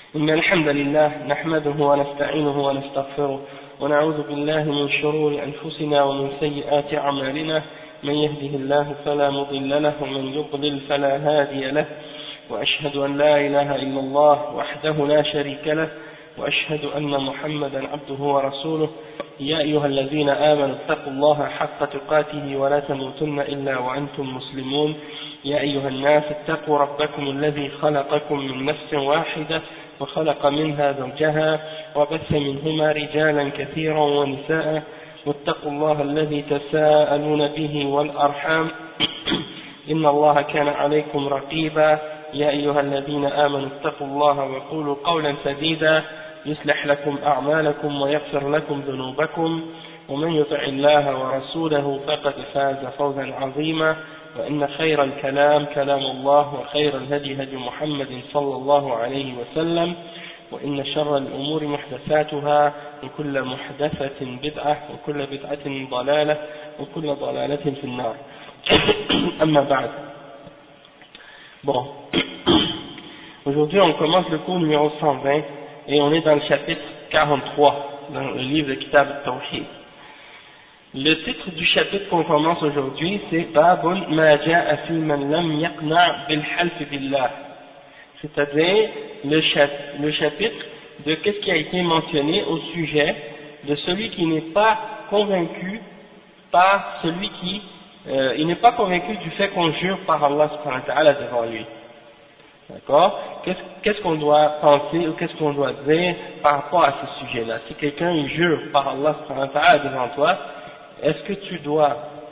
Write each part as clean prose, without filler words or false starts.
إن الحمد لله نحمده ونستعينه ونستغفره ونعوذ بالله من شرور أنفسنا ومن سيئات أعمالنا من يهده الله فلا مضل له ومن يضلل فلا هادي له وأشهد أن لا إله إلا الله وحده لا شريك له وأشهد أن محمدا عبده ورسوله يا أيها الذين آمنوا اتقوا الله حق تقاته ولا تموتن إلا وأنتم مسلمون يا أيها الناس اتقوا ربكم الذي خلقكم من نفس واحدة وخلق منها زوجها وبث منهما رجالا كثيرا ونساء واتقوا الله الذي تساءلون به والأرحام إن الله كان عليكم رقيبا يا أيها الذين آمنوا اتقوا الله وقولوا قولا سديدا يصلح لكم أعمالكم ويغفر لكم ذنوبكم ومن يطع الله ورسوله فقد فاز فوزا عظيما وإن خير الكلام كلام الله وخير الهدي هدي محمد صلى الله عليه وسلم وإن شر الأمور محدثاتها وكل محدثة بدعة وكل بدعة ضلالة وكل ضلالة في النار. أما بعد. Bon, aujourd'hui on commence le cours numéro 120 et on est dans le chapitre 43 dans le livre de Kitab al-Tawhid. Le titre du chapitre qu'on commence aujourd'hui c'est Babun ma ja'a fi man lam yaqna' bil half billah, c'est-à-dire le chapitre de qu'est-ce qui a été mentionné au sujet de celui qui n'est pas convaincu par celui qui il n'est pas convaincu du fait qu'on jure par Allah subhanahu wa ta'ala devant lui. D'accord? Qu'est-ce qu'on doit penser ou qu'est-ce qu'on doit dire par rapport à ce sujet-là? Si quelqu'un il jure par Allah subhanahu wa ta'ala devant toi, est-ce que tu dois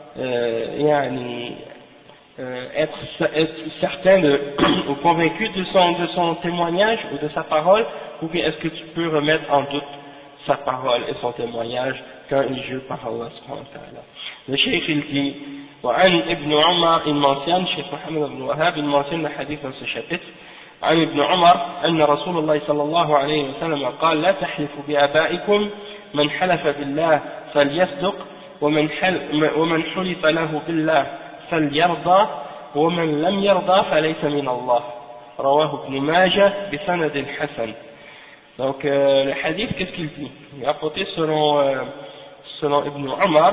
être certain ou convaincu de son témoignage ou de sa parole, ou bien est-ce que tu peux remettre en doute sa parole et son témoignage quand il jure par Allah subhanahu wa ta'ala? Le cheikh il dit وعن ابن عمر il mentionne, Cheikh Mohammed ibn Wahhab il mentionne le hadith dans ce chapitre. عن ابن عمر أن رسول الله صلى الله عليه وسلم قال لا تحلفوا بآبائكم من حلف بالله فليصدق ومن حلف له بالله فليرضى ومن لم يرضى فليس من الله رواه ابن ماجه بسند حسن. Donc le hadith qu'est-ce qu'il dit? Il est rapporté selon Ibn Umar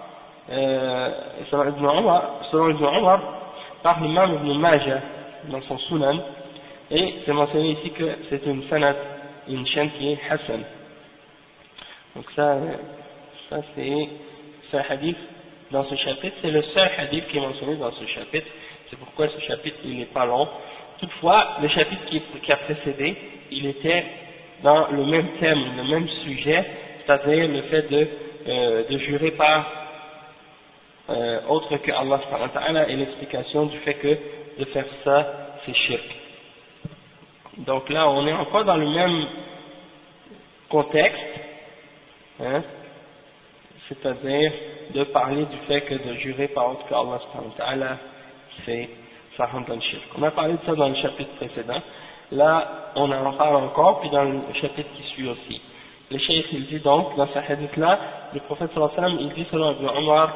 selon Ibn Umar par l'imam Ibn Majah dans son Sunan, et c'est mentionné ici que c'est une sanad, une chaîne qui est Hassan. Donc ça c'est un hadith dans ce chapitre, c'est le seul hadith qui est mentionné dans ce chapitre, c'est pourquoi ce chapitre il n'est pas long. Toutefois le chapitre qui a précédé il était dans le même thème, le même sujet, c'est-à-dire le fait de jurer par autre que Allah subhanahu wa ta'ala, et l'explication du fait que de faire ça c'est shirk. Donc là on est encore dans le même contexte, hein, c'est-à-dire de parler du fait que de jurer par autre que Allah subhanahu wa ta'ala ça rentre dans le shirk. On a parlé de ça dans le chapitre précédent, là on en parle encore, puis dans le chapitre qui suit aussi. Le cheikh il dit donc dans ce hadith là, le prophète sallallahu alayhi wa sallam il dit selon Ibn Umar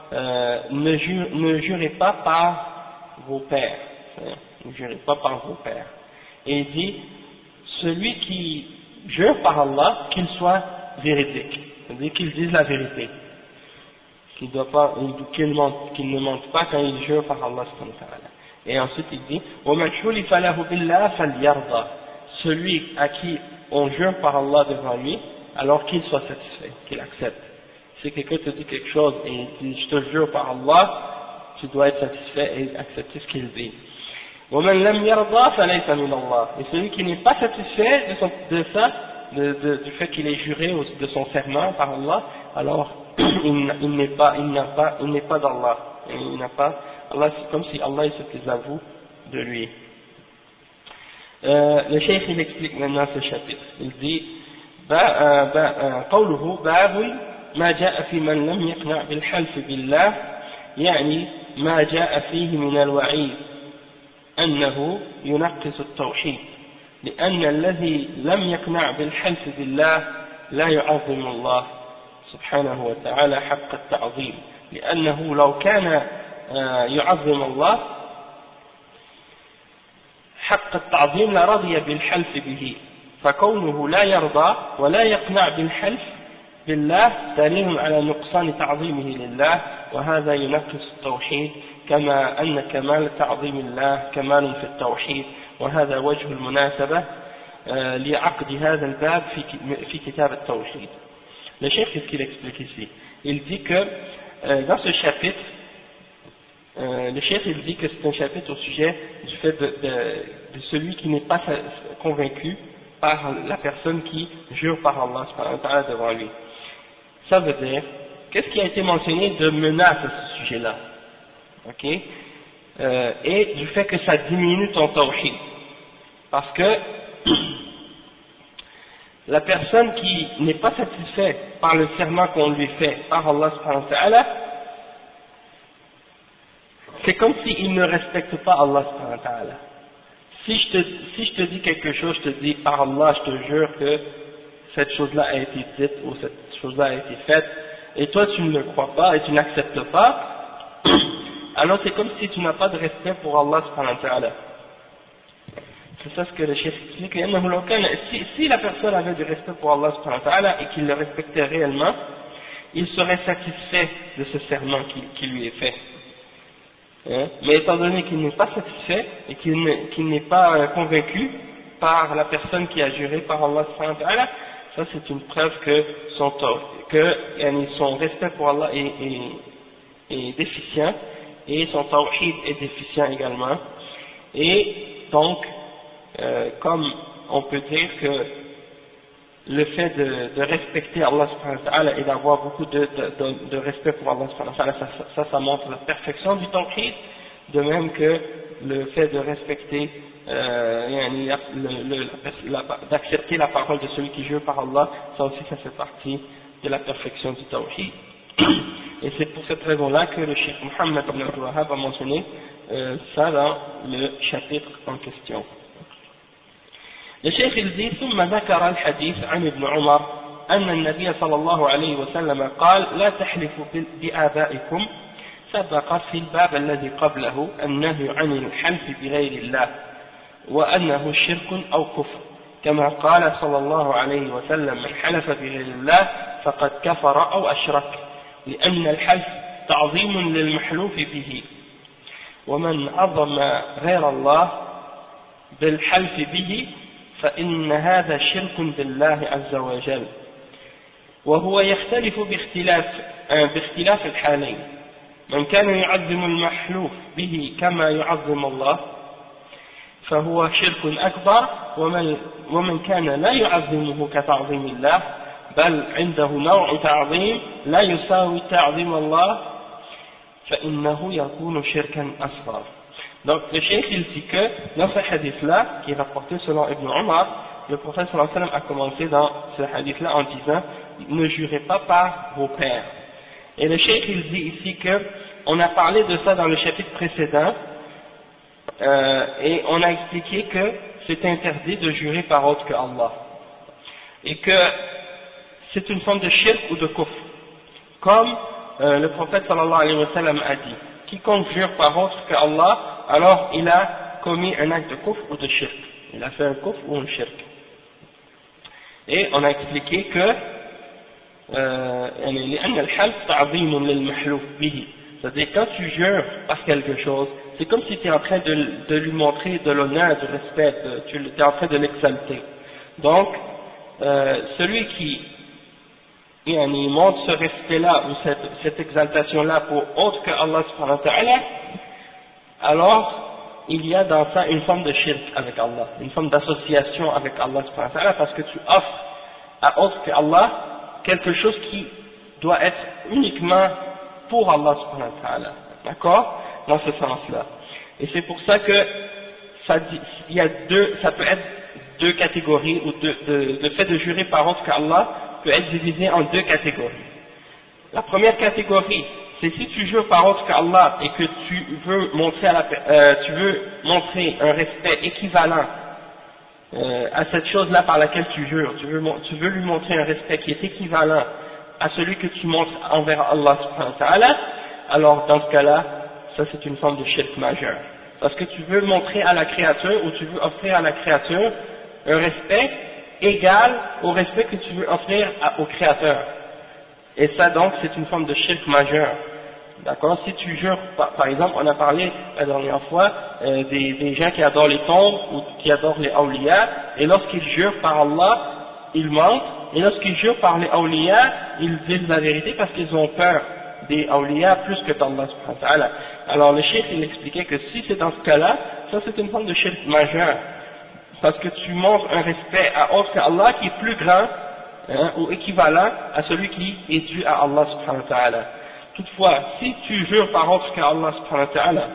ne jurez pas par vos pères, ne jurez pas par vos pères. Et il dit, celui qui jure par Allah, qu'il soit véridique, c'est-à-dire qu'il dise la vérité, qu'il ne mente pas quand il jure par Allah subhanahu wa ta'ala. Et ensuite il dit, وَمَنْ حُلِفَ لَهُ بِاللَّهِ فَلْيَرْضَى, celui à qui on jure par Allah devant lui, alors qu'il soit satisfait, qu'il accepte. Si quelqu'un te dit quelque chose et il dit je te jure par Allah, tu dois être satisfait et accepter ce qu'il dit. وَمَنْ لَمْ يَرْضَى فَلَيْسَ مِنَ اللَّهِ, et celui qui n'est pas satisfait du fait qu'il est juré de son serment par Allah, alors il n'est pas d'Allah, il n'a pas Allah, c'est comme si Allah il se désavoue de lui. Le cheikh il explique maintenant ce chapitre, il dit قوله باب ما جاء في من لم يقنع بالحلف بالله، يعني ما جاء فيه من الوعيد أنه ينقص التوحيد، لأن الذي لم يقنع بالحلف بالله لا يعظم الله سبحانه وتعالى حق التعظيم، لأنه لو كان يعظم الله حق التعظيم لرضي بالحلف به فكونه لا يرضى ولا يقنع بالحلف بالله دليل على نقصان تعظيمه لله وهذا ينقص التوحيد كما أن كمال تعظيم الله كمال في التوحيد وهذا وجه المناسبة لعقد هذا الباب في كتاب التوحيد. Le chef, qu'est-ce qu'il explique ici? Il dit que dans ce chapitre, le chef il dit que c'est un chapitre au sujet du fait de celui qui n'est pas convaincu par la personne qui jure par Allah subhanahu wa ta'ala devant lui. Ça veut dire, qu'est-ce qui a été mentionné de menace à ce sujet-là, ok, et du fait que ça diminue ton tawhid, parce que la personne qui n'est pas satisfaite par le serment qu'on lui fait par Allah subhanahu wa ta'ala, c'est comme s'il ne respecte pas Allah subhanahu wa ta'ala. Si je te dis quelque chose, je te dis par Allah, je te jure que cette chose-là a été dite ou cette chose-là a été faite, et toi tu ne le crois pas et tu n'acceptes pas, alors c'est comme si tu n'as pas de respect pour Allah subhanahu wa ta'ala. C'est ça ce que le chef explique. Si la personne avait du respect pour Allah subhanahu wa ta'ala et qu'il le respectait réellement, il serait satisfait de ce serment qui lui est fait. Mais étant donné qu'il n'est pas satisfait et qu'il n'est pas convaincu par la personne qui a juré par Allah subhanahu wa ta'ala, ça c'est une preuve que son respect pour Allah est déficient et son tawhid est déficient également. Et donc, comme on peut dire que le fait de respecter Allah subhanahu wa ta'ala et d'avoir beaucoup de respect pour Allah subhanahu wa ta'ala, ça montre la perfection du tawhid, de même que le fait de respecter, d'accepter la parole de celui qui jure par Allah, ça aussi ça fait partie de la perfection du tawhid. Et c'est pour cette raison-là que le Cheikh Mohammed ibn Abdul Wahhab a mentionné ça dans le chapitre en question. Le Cheikh il dit ثم ذكر الحديث عن ابن عمر أن النبي صلى الله عليه وسلم قال لا تحلفوا بآبائكم سبق في الباب الذي قبله النهي عن الحلف بغير الله وأنه شرك أو كفر كما قال صلى الله عليه وسلم من حلف بغير الله فقد كفر أو أشرك لأن الحلف تعظيم للمحلوف به ومن عظم غير الله بالحلف به فإن هذا شرك بالله عز وجل وهو يختلف باختلاف الحالين من كان يعظم المحلوف به كما يعظم الله فهو شرك أكبر ومن كان لا يعظمه كتعظيم الله بل عنده نوع تعظيم لا يساوي تعظيم الله فإنه يكون شركا أصغر. Donc le cheikh il dit que dans ce hadith-là, qui est rapporté selon Ibn Omar, le prophète sallallahu alayhi wa sallam a commencé dans ce hadith-là en disant « Ne jurez pas par vos pères ». Et le cheikh il dit ici que on a parlé de ça dans le chapitre précédent et on a expliqué que c'est interdit de jurer par autre que Allah et que c'est une forme de shirk ou de kufr, comme le prophète sallallahu alayhi wa sallam a dit « Quiconque jure par autre que Allah, alors il a commis un acte de kufr ou de shirk. Il a fait un kufr ou un shirk. » Et on a expliqué que c'est-à-dire quand tu jures par quelque chose, c'est comme si tu es en train de lui montrer de l'honneur, du respect, tu es en train de l'exalter. Donc, celui qui montre ce respect-là ou cette exaltation-là pour autre que Allah subhanahu wa ta'ala, alors il y a dans ça une forme de shirk avec Allah, une forme d'association avec Allah subhanahu wa ta'ala, parce que tu offres à autre que Allah quelque chose qui doit être uniquement pour Allah subhanahu wa ta'ala, d'accord, dans ce sens-là. Et c'est pour ça que ça peut être deux catégories, ou le fait de jurer par autre qu'Allah peut être divisé en deux catégories. La première catégorie, c'est si tu jures par autre qu'Allah et que tu veux montrer un respect équivalent à cette chose-là par laquelle tu jures, tu veux lui montrer un respect qui est équivalent à celui que tu montres envers Allah subhanahu wa ta'ala, alors dans ce cas-là, ça c'est une forme de shirk majeur. Parce que tu veux montrer à la créature, ou tu veux offrir à la créature un respect égal au respect que tu veux offrir au Créateur. Et ça donc c'est une forme de shirk majeur. D'accord? Si tu jures, par exemple, on a parlé la dernière fois des gens qui adorent les tombes ou qui adorent les awliya, et lorsqu'ils jurent par Allah, ils mentent, et lorsqu'ils jurent par les awliya, ils disent la vérité parce qu'ils ont peur des awliya plus que d'Allah subhanahu wa ta'ala. Alors le cheikh il expliquait que si c'est dans ce cas-là, ça c'est une forme de shirk majeur, parce que tu montres un respect à autre qu'Allah qui est plus grand ou équivalent à celui qui est dû à Allah subhanahu wa ta'ala. Toutefois, si tu jures par autre qu'Allah subhanahu wa ta'ala,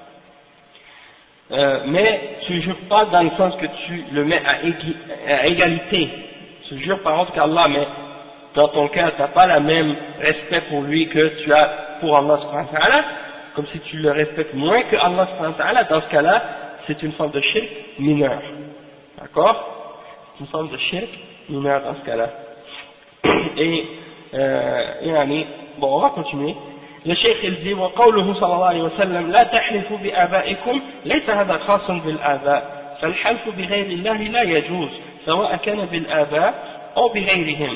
mais tu jures pas dans le sens que tu le mets à égalité, tu jures par autre qu'Allah, mais dans ton cas, tu n'as pas le même respect pour lui que tu as pour Allah subhanahu wa ta'ala, comme si tu le respectes moins que Allah subhanahu wa ta'ala, dans ce cas-là, c'est une forme de shirk mineur. D'accord? C'est une forme de shirk mineur dans ce cas-là. Et, bon, on va continuer. Le cheikh il dit وقوله صلى الله عليه وسلم لا تحلفوا بآبائكم ليس هذا خاصا بالآباء فالحلف بغير الله لا يجوز سواء كان بالآباء أو بغيرهم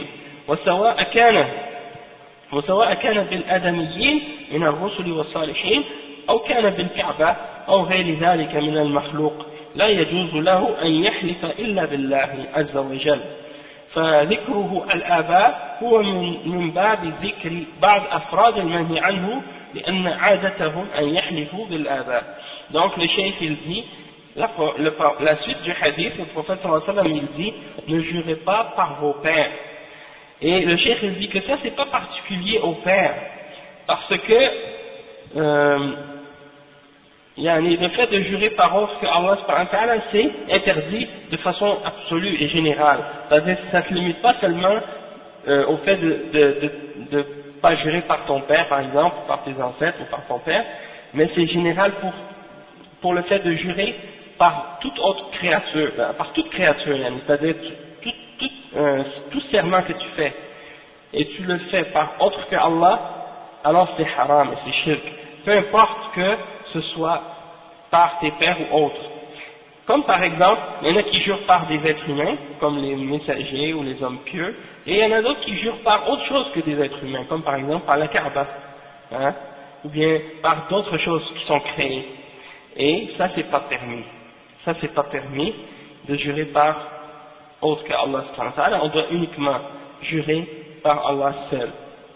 وسواء كان بالآدميين من الرسل والصالحين أو كان بالكعبة أو غير ذلك من المخلوق لا يجوز له أن يحلف إلا بالله عز وجل فذكره الآباء هو من باب ذكر بعض أفراد المنهي عنه لأن عادتهم أن يحلفوا بالآباء. Donc le cheikh il dit la suite du hadith, le prophète sallallahu alayhi wa sallam il dit ne jurez pas par vos pères. Et le cheikh il dit que ça c'est pas particulier aux pères parce que le fait de jurer par autre que Allah subhanahu wa ta'ala c'est interdit de façon absolue et générale. C'est-à-dire que ça ne se limite pas seulement au fait de pas jurer par ton père par exemple, par tes ancêtres ou par ton père, mais c'est général pour le fait de jurer par toute autre créature, par toute créature, c'est-à-dire tout serment que tu fais et tu le fais par autre que Allah, alors c'est haram et c'est shirk. Peu importe que ce soit par tes pères ou autres. Comme par exemple, il y en a qui jurent par des êtres humains, comme les messagers ou les hommes pieux, et il y en a d'autres qui jurent par autre chose que des êtres humains, comme par exemple par la Kaaba, ou bien par d'autres choses qui sont créées. Et ça c'est pas permis. Ça c'est pas permis de jurer par autre qu'Allah subhanahu wa ta'ala, on doit uniquement jurer par Allah seul.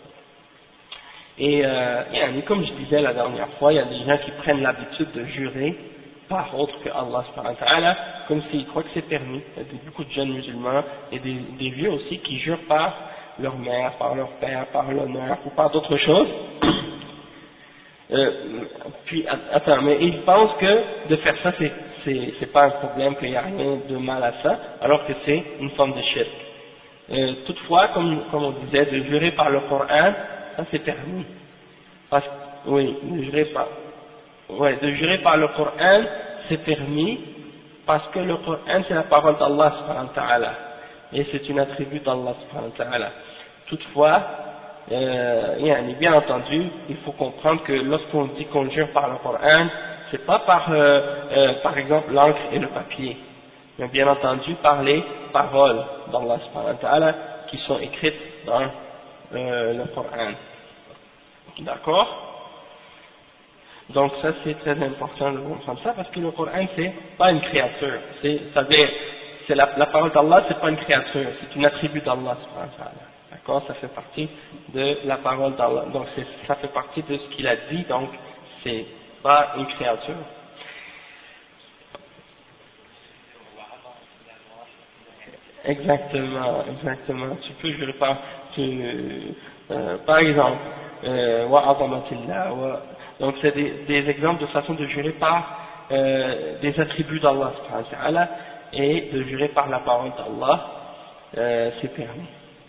Et comme je disais la dernière fois, il y a des gens qui prennent l'habitude de jurer par autre que Allah subhanahu wa ta'ala, comme s'ils croient que c'est permis. Il y a beaucoup de jeunes musulmans et des vieux aussi qui jurent par leur mère, par leur père, par l'honneur ou par d'autres choses. Mais ils pensent que de faire ça c'est pas un problème, qu'il n'y a rien de mal à ça, alors que c'est une forme de shirk. Toutefois, comme on disait, de jurer par le Coran, ça c'est permis. De jurer par le Coran, c'est permis, parce que le Coran c'est la parole d'Allah subhanahu wa ta'ala, et c'est une attribut d'Allah subhanahu wa ta'ala. Toutefois, bien entendu, il faut comprendre que lorsqu'on dit qu'on jure par le Coran, c'est pas par exemple l'encre et le papier, mais bien entendu par les paroles d'Allah subhanahu wa ta'ala qui sont écrites dans le Coran. D'accord? Donc ça c'est très important de comprendre ça, parce que le Coran c'est pas une créature, c'est-à-dire c'est la parole d'Allah, c'est pas une créature, c'est une attribut d'Allah subhanahu wa ta'ala. D'accord? Ça fait partie de la parole d'Allah, donc ça fait partie de ce qu'il a dit, donc c'est pas une créature. Exactement. Tu peux jurer par exemple, donc c'est des exemples de façon de jurer par des attributs d'Allah subhanahu wa ta'ala, et de jurer par la parole d'Allah, c'est permis.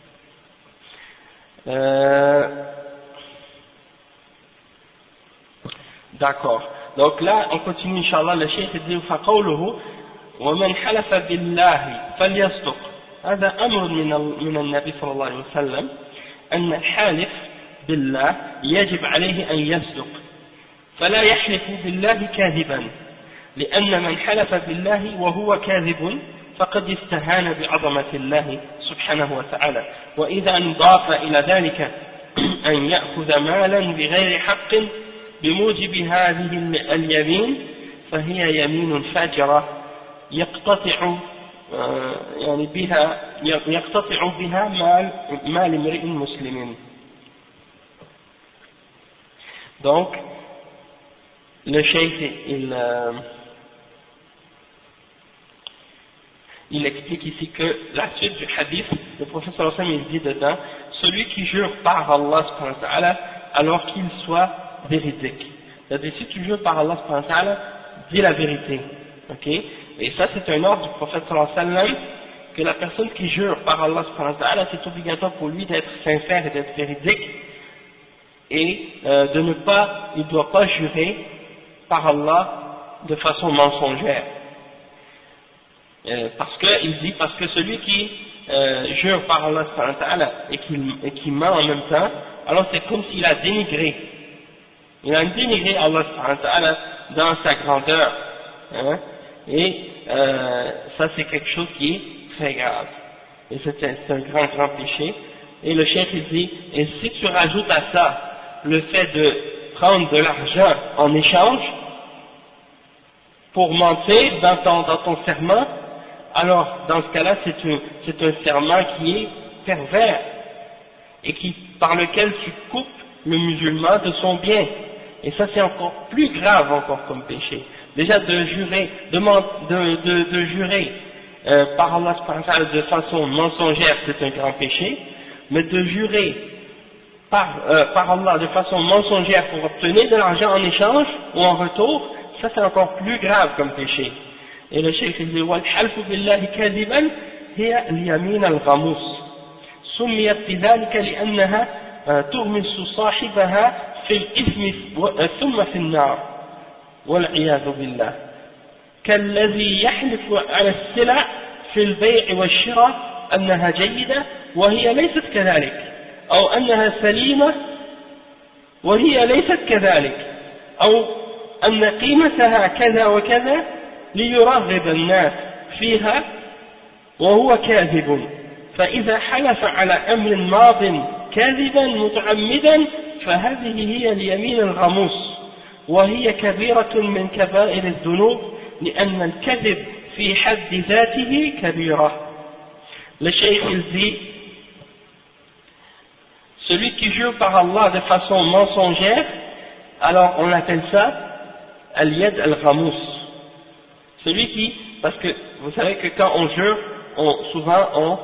D'accord. Donc là, on continue, Inch'Allah, le cheikh dit فقوله ومن حلف بالله فليصدق. هذا أمر من النبي صلى الله عليه وسلم أن الحالف بالله يجب عليه أن يصدق فلا يحلف بالله كاذبا لأن من حلف بالله وهو كاذب فقد استهان بعظمة الله سبحانه وتعالى وإذا انضاف إلى ذلك أن يأخذ مالا بغير حق بموجب هذه اليمين فهي يمين فاجرة يقتطع يعني بها مال امرئ مسلم. Donc le cheikh il explique ici que la suite du hadith, le prophète sallallahu alayhi wa sallam il dit dedans, celui qui jure par Allah subhanahu wa ta'ala alors qu'il soit véridique. C'est-à-dire si tu jures par Allah subhanahu wa ta'ala, dis la vérité. Ok? Et ça c'est un ordre du prophète sallallahu alayhi wa sallam, que la personne qui jure par Allah subhanahu wa ta'ala, c'est obligatoire pour lui d'être sincère et d'être véridique, et il ne doit pas jurer par Allah de façon mensongère. Parce que celui qui jure par Allah subhanahu wa ta'ala et qui ment en même temps, alors c'est comme s'il a dénigré. Il a dénigré Allah subhanahu wa ta'ala dans sa grandeur. Hein, et ça c'est quelque chose qui est très grave. Et c'est un grand péché. Et le cheikh il dit, et si tu rajoutes à ça le fait de prendre de l'argent en échange pour mentir dans ton serment, alors dans ce cas-là c'est un serment qui est pervers et par lequel tu coupes le musulman de son bien, et ça c'est encore plus grave encore comme péché. Déjà de jurer par Allah subhanahu wa ta'ala de façon mensongère, c'est un grand péché, mais de jurer par Allah de façon mensongère pour obtenir de l'argent en échange ou en retour, ça c'est encore plus grave comme péché. Et le cheikh dit وَالْحَلْفُ بِاللَّهِ كَاذِبًا هي اليمين الغموس سميت بذلك لأنها تغمس صاحبها في الإثم ثم في النار والعياذ بالله كالذي يحلف على السلع في البيع والشراء أنها جيدة وهي ليست كذلك أو أنها سليمة وهي ليست كذلك أو أن قيمتها كذا وكذا ليرغب الناس فيها وهو كاذب فإذا حلف على أمر ماض كاذبا متعمدا فهذه هي اليمين الغموس وهي كبيرة من كبائر الذنوب لأن الكذب في حد ذاته كبيرة. Le cheikh il dit, celui qui jure par Allah de façon mensongère, alors on appelle ça al-yad al-ghamous. Celui qui, parce que vous savez que quand on jure, souvent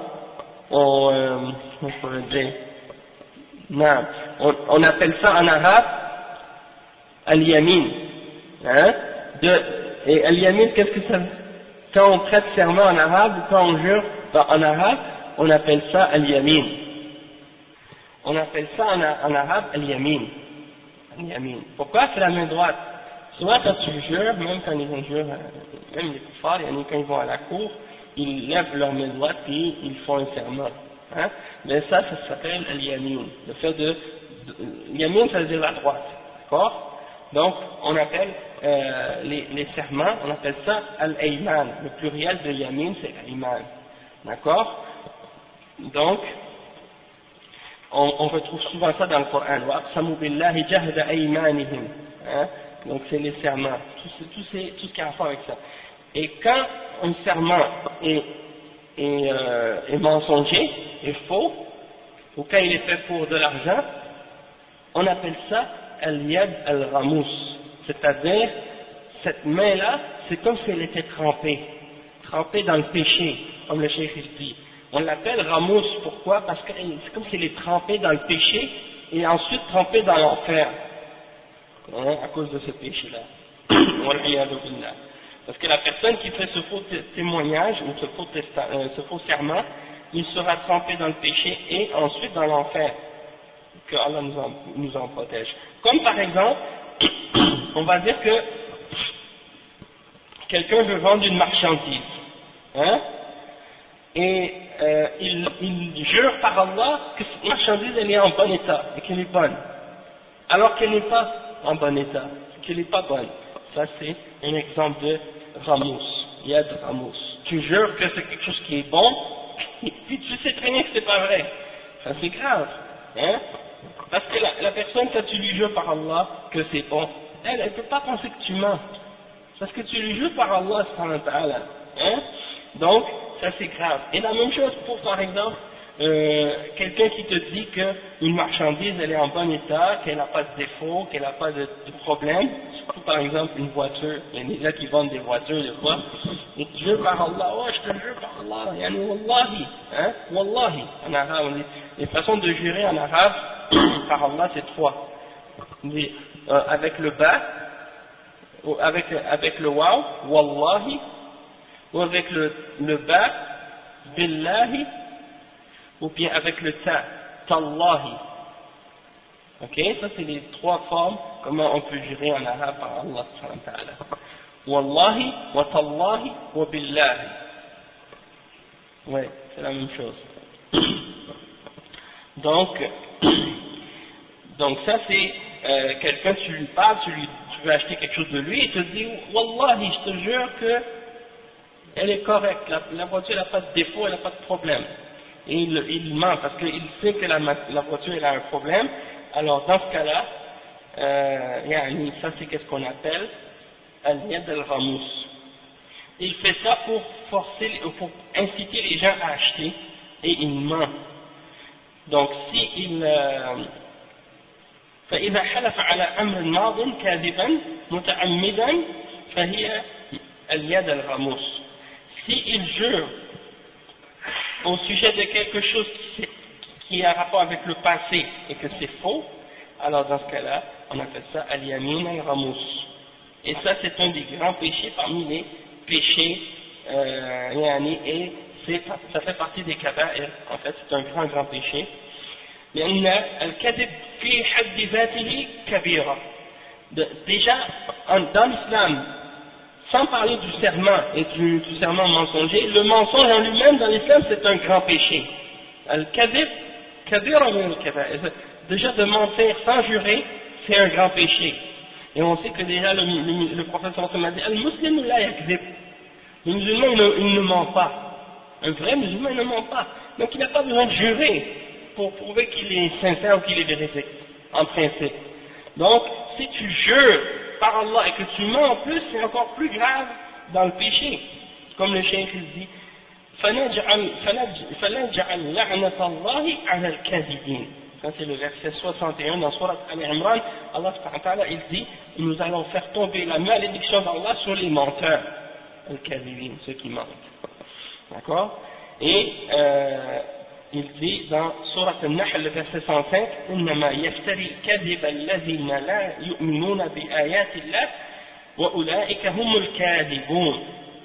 on appelle ça en arabe al-yamin. Hein? Et al-yamin, qu'est-ce que ça veut? Quand on prête serment en arabe, ou quand on jure en arabe, on appelle ça al-yamin. On appelle ça en arabe al-yamin. Al-yamin. Pourquoi c'est la main droite? Souvent quand tu jures, même quand ils jurent, même les kuffars, quand ils vont à la cour, ils lèvent leur main droite et ils font un serment. Hein? Mais ça s'appelle al-yamin. Le fait yamin ça veut dire la droite. D'accord? Donc on appelle les serments, on appelle ça al-ayman. Le pluriel de yamin c'est ayman. D'accord? Donc on retrouve souvent ça dans le Coran. وَأَقْسَمُوا بِاللَّهِ جَهْدَ أَيْمَانِهِمْ. Donc c'est les serments, tout ce qui a rapport avec ça. Et quand un serment est mensonger, est faux, ou quand il est fait pour de l'argent, on appelle ça al-yad al-ghamous, c'est-à-dire cette main-là, c'est comme si elle était trempée dans le péché, comme le cheikh dit. On l'appelle ghamous, pourquoi? Parce que c'est comme si elle est trempée dans le péché et ensuite trempée dans l'enfer. À cause de ce péché-là. Parce que la personne qui fait ce faux témoignage ou ce faux serment, il sera trempé dans le péché et ensuite dans l'enfer. Que Allah nous en protège. Comme par exemple, on va dire que quelqu'un veut vendre une marchandise, hein, et il jure par Allah que cette marchandise elle est en bon état et qu'elle est bonne, alors qu'elle n'est pas en bon état, qu'elle n'est pas bonne. Ça c'est un exemple de Ramos, Yad Ramos. tu jures que c'est quelque chose qui est bon, puis tu sais très bien que c'est pas vrai. Ça c'est grave, hein? Parce que la personne, quand tu lui jures par Allah que c'est bon, elle ne peut pas penser que tu mens. Parce que tu lui jures par Allah, hein? Donc, ça c'est grave. Et la même chose pour, par exemple, quelqu'un qui te dit qu'une marchandise, elle est en bon état, qu'elle n'a pas de défaut, qu'elle n'a pas de problème, surtout par exemple une voiture, il y a des gens qui vendent des voitures des fois, et tu jures par Allah, oh je te jure par Allah, yani wallahi, hein? Wallahi, en arabe, on dit, les façons de jurer en arabe, par Allah c'est trois. On dit, avec le ba, ou avec le waw, wallahi, ou avec le ba, billahi, ou bien avec le ta, tallahi. Ok, ça c'est les trois formes comment on peut jurer en arabe par Allah subhanahu wa ta'ala. Wallahi, wa tallahi, wa billahi. Ouais, c'est la même chose. Donc ça c'est quelqu'un, tu lui parles, tu veux acheter quelque chose de lui, et te dit wallahi, je te jure que elle est correcte, la voiture n'a pas de défaut, elle n'a pas de problème. Et il ment parce qu'il sait que la voiture elle a un problème. Alors dans ce cas-là, ça c'est qu'est-ce qu'on appelle al-yad al-ghamous. Il fait ça pour inciter les gens à acheter, et il ment. Donc si il فإذا حلف على أمر ماض كاذبا متعمدا فهي اليد الغموس. Si il jure au sujet de quelque chose qui a rapport avec le passé et que c'est faux, alors dans ce cas-là, on appelle ça al-yamin al-ghamous. Et ça, c'est un des grands péchés parmi les péchés, et ça fait partie des kaba'ir. En fait, c'est un grand péché. لأن الكذب في حد ذاته كبيرة. Déjà, dans l'islam, sans parler du serment et du serment mensonger, le mensonge en lui-même dans l'islam c'est un grand péché. Al-kadhib, kabira min al-kaba'ir. Déjà de mentir sans jurer, c'est un grand péché. Et on sait que déjà le prophète sallallahu alayhi wa sallam a dit Al-muslim la yakzib. Le musulman il ne ment pas. Un vrai musulman il ne ment pas. Donc il n'a pas besoin de jurer pour prouver qu'il est sincère ou qu'il est véridique, en principe. Donc, si tu jures par Allah et que tu mens en plus, c'est encore plus grave dans le péché. Comme le cheikh dit, فَلَجْعَلْ لَعْنَةَ اللَّهِ عَلَى الْكَاذِبِينَ. Ça c'est le verset 61 dans Surat Al-Imran. Allah subhanahu wa ta'ala, il dit, nous allons faire tomber la malédiction d'Allah sur les menteurs, al-kadhibin, ceux qui mentent. D'accord? Et il dit dans Surat Al-Nahl, le verset 105, إنما يفتري الكذب الذين لا يؤمنون بآيات الله وأولئك هم الكاذبون.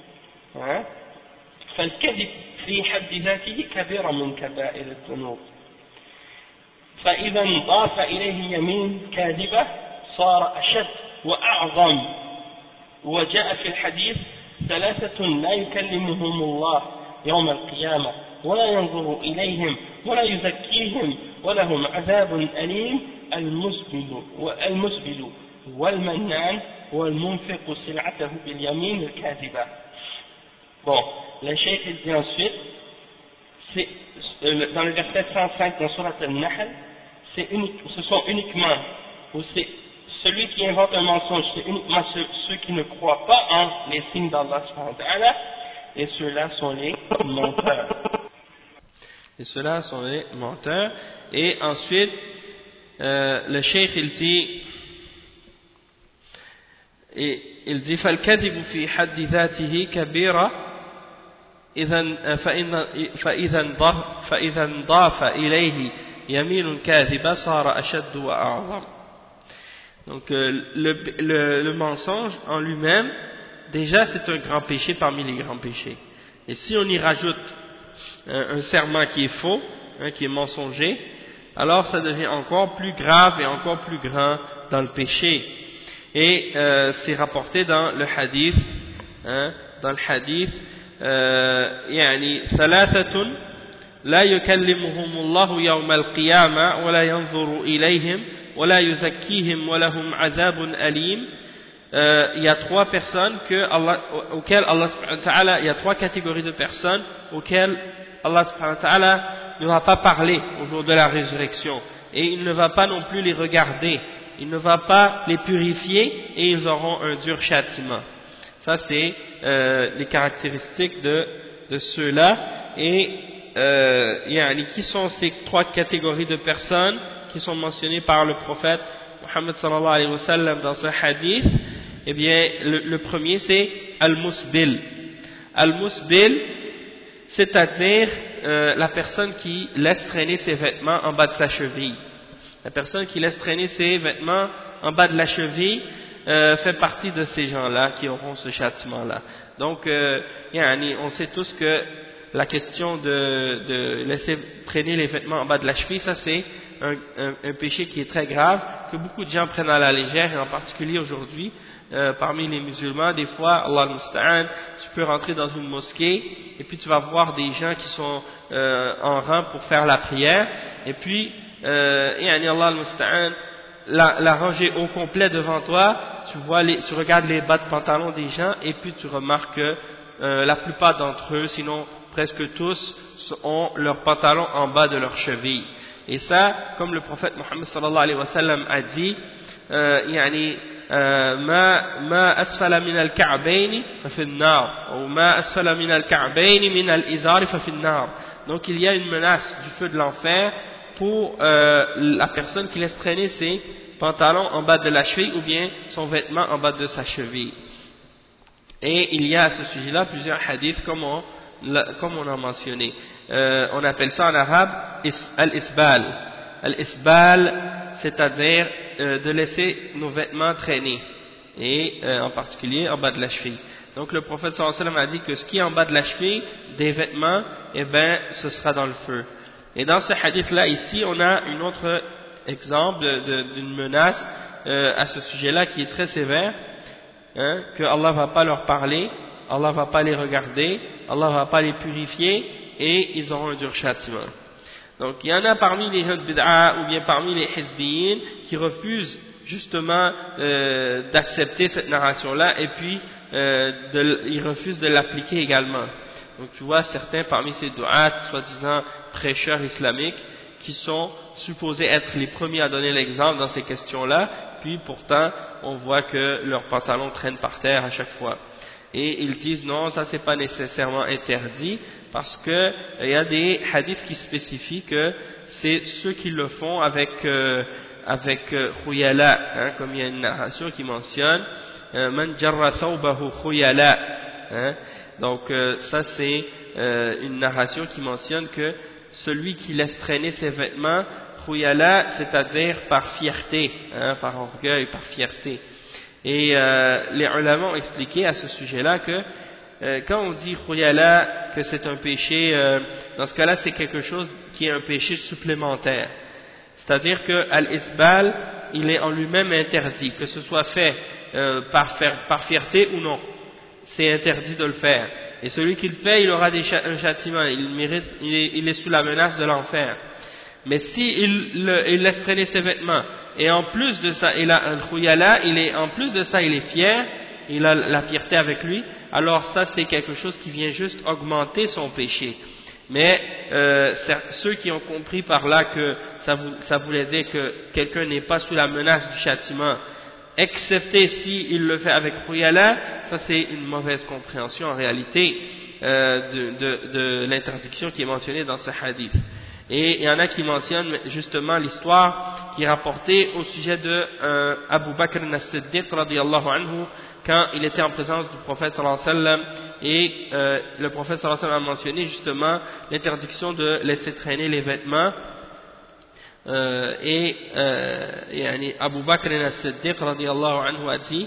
فالكذب في حد ذاته كبيرة من كبائر الذنوب. فإذا انضاف إليه يمين كاذبة صار أشد وأعظم. وجاء في الحديث ثلاثة لا يكلمهم الله يوم القيامة ولا ينظر إليهم ولا يزكيهم ولهم عذاب أليم المسبل والمنان والمنفق سلعته باليمين الكاذبة. Bon, le cheikh il dit ensuite, dans le verset 105 dans Surat Al-Nahl, ce sont uniquement, ou c'est celui qui invente un mensonge, c'est uniquement ceux qui ne croient pas en les signes d'Allah subhanahu wa ta'ala, et ceux-là sont les menteurs. Et ceux-là sont les menteurs. Et ensuite, le cheikh il dit فالكذب في حد ذاته كبيرة فإذا انضاف إليه يمين كاذبة صار أشد وأعظم. Donc le mensonge en lui-même, déjà c'est un grand péché parmi les grands péchés. Et si on y rajoute un serment qui est faux, qui est mensonger, alors ça devient encore plus grave et encore plus grand dans le péché. Et c'est rapporté dans le hadith, يعني ثلاثة لا يكلمهم الله يوم القيامة ولا ينظر إليهم ولا يزكيهم ولهم عذاب أليم il y a trois personnes auxquelles Allah subhanahu wa ta'ala, il y a trois catégories de personnes auxquelles Allah subhanahu wa ta'ala ne va pas parler au jour de la résurrection, et il ne va pas non plus les regarder, il ne va pas les purifier, et ils auront un dur châtiment. Ça c'est les caractéristiques de ceux-là. Et qui sont ces trois catégories de personnes qui sont mentionnées par le prophète Muhammad sallallahu alayhi wa sallam dans ce hadith? Eh bien, le premier c'est Al-Musbil. Al-Musbil, c'est-à-dire la personne qui laisse traîner ses vêtements en bas de sa cheville. La personne qui laisse traîner ses vêtements en bas de la cheville fait partie de ces gens-là qui auront ce châtiment-là. Donc, on sait tous que la question de laisser traîner les vêtements en bas de la cheville, ça c'est un péché qui est très grave, que beaucoup de gens prennent à la légère, et en particulier aujourd'hui, parmi les musulmans, des fois, Allah al-Musta'an, tu peux rentrer dans une mosquée, et puis tu vas voir des gens qui sont en rang pour faire la prière, et puis, Allah al-Musta'an, la rangée au complet devant toi, tu regardes les bas de pantalon des gens, et puis tu remarques que la plupart d'entre eux, sinon presque tous, ont leurs pantalons en bas de leurs chevilles. Et ça, comme le prophète Muhammad sallallahu alayhi wa sallam a dit, ما أسفل من الكعبين ففي النار ou ما أسفل من الكعبين من الإزار ففي النار. Donc il y a une menace du feu de l'enfer pour la personne qui laisse traîner ses pantalons en bas de la cheville ou bien son vêtement en bas de sa cheville. Et il y a à ce sujet-là plusieurs hadiths comme on a mentionné. On appelle ça en arabe al-isbal. Al-isbal, c'est-à-dire de laisser nos vêtements traîner, et en particulier en bas de la cheville. Donc le prophète sallallahu alayhi wa sallam a dit que ce qui est en bas de la cheville des vêtements, eh ben, ce sera dans le feu. Et dans ce hadith-là ici, on a un autre exemple d'une menace à ce sujet-là qui est très sévère, que Allah va pas leur parler, Allah va pas les regarder, Allah va pas les purifier, et ils auront un dur châtiment. Donc il y en a parmi les gens de bid'a ou bien parmi les hizbiyin qui refusent justement d'accepter cette narration-là, et puis ils refusent de l'appliquer également. Donc tu vois certains parmi ces du'at, soi-disant prêcheurs islamiques, qui sont supposés être les premiers à donner l'exemple dans ces questions-là, puis pourtant on voit que leurs pantalons traînent par terre à chaque fois. Et ils disent non, ça c'est pas nécessairement interdit, parce que il y a des hadiths qui spécifient que c'est ceux qui le font avec khuyala, comme il y a une narration qui mentionne man jarra thawbahu khuyala, donc ça c'est une narration qui mentionne que celui qui laisse traîner ses vêtements khuyala, c'est-à-dire par fierté, par orgueil, par fierté. Et les ulama ont expliqué à ce sujet-là que quand on dit khuyala, que c'est un péché, dans ce cas-là c'est quelque chose qui est un péché supplémentaire. C'est-à-dire que al-isbal, il est en lui-même interdit, que ce soit fait par fierté ou non. C'est interdit de le faire. Et celui qui le fait, il aura un châtiment, il est sous la menace de l'enfer. Mais si il laisse traîner ses vêtements, et en plus de ça, il a un khuyala, en plus de ça, il est fier, il a la fierté avec lui, alors ça c'est quelque chose qui vient juste augmenter son péché. Mais ceux qui ont compris par là que ça voulait dire que quelqu'un n'est pas sous la menace du châtiment, excepté s'il le fait avec khuyala, ça c'est une mauvaise compréhension en réalité de l'interdiction qui est mentionnée dans ce hadith. Et il y en a qui mentionnent justement l'histoire qui est rapportée au sujet de Abu Bakr as-Siddiq radiyallahu anhu, quand il était en présence du prophète sallallahu alayhi wa sallam, et le prophète sallallahu alayhi wa sallam a mentionné justement l'interdiction de laisser traîner les vêtements, et Abu Bakr as-Siddiq radiyallahu anhu a dit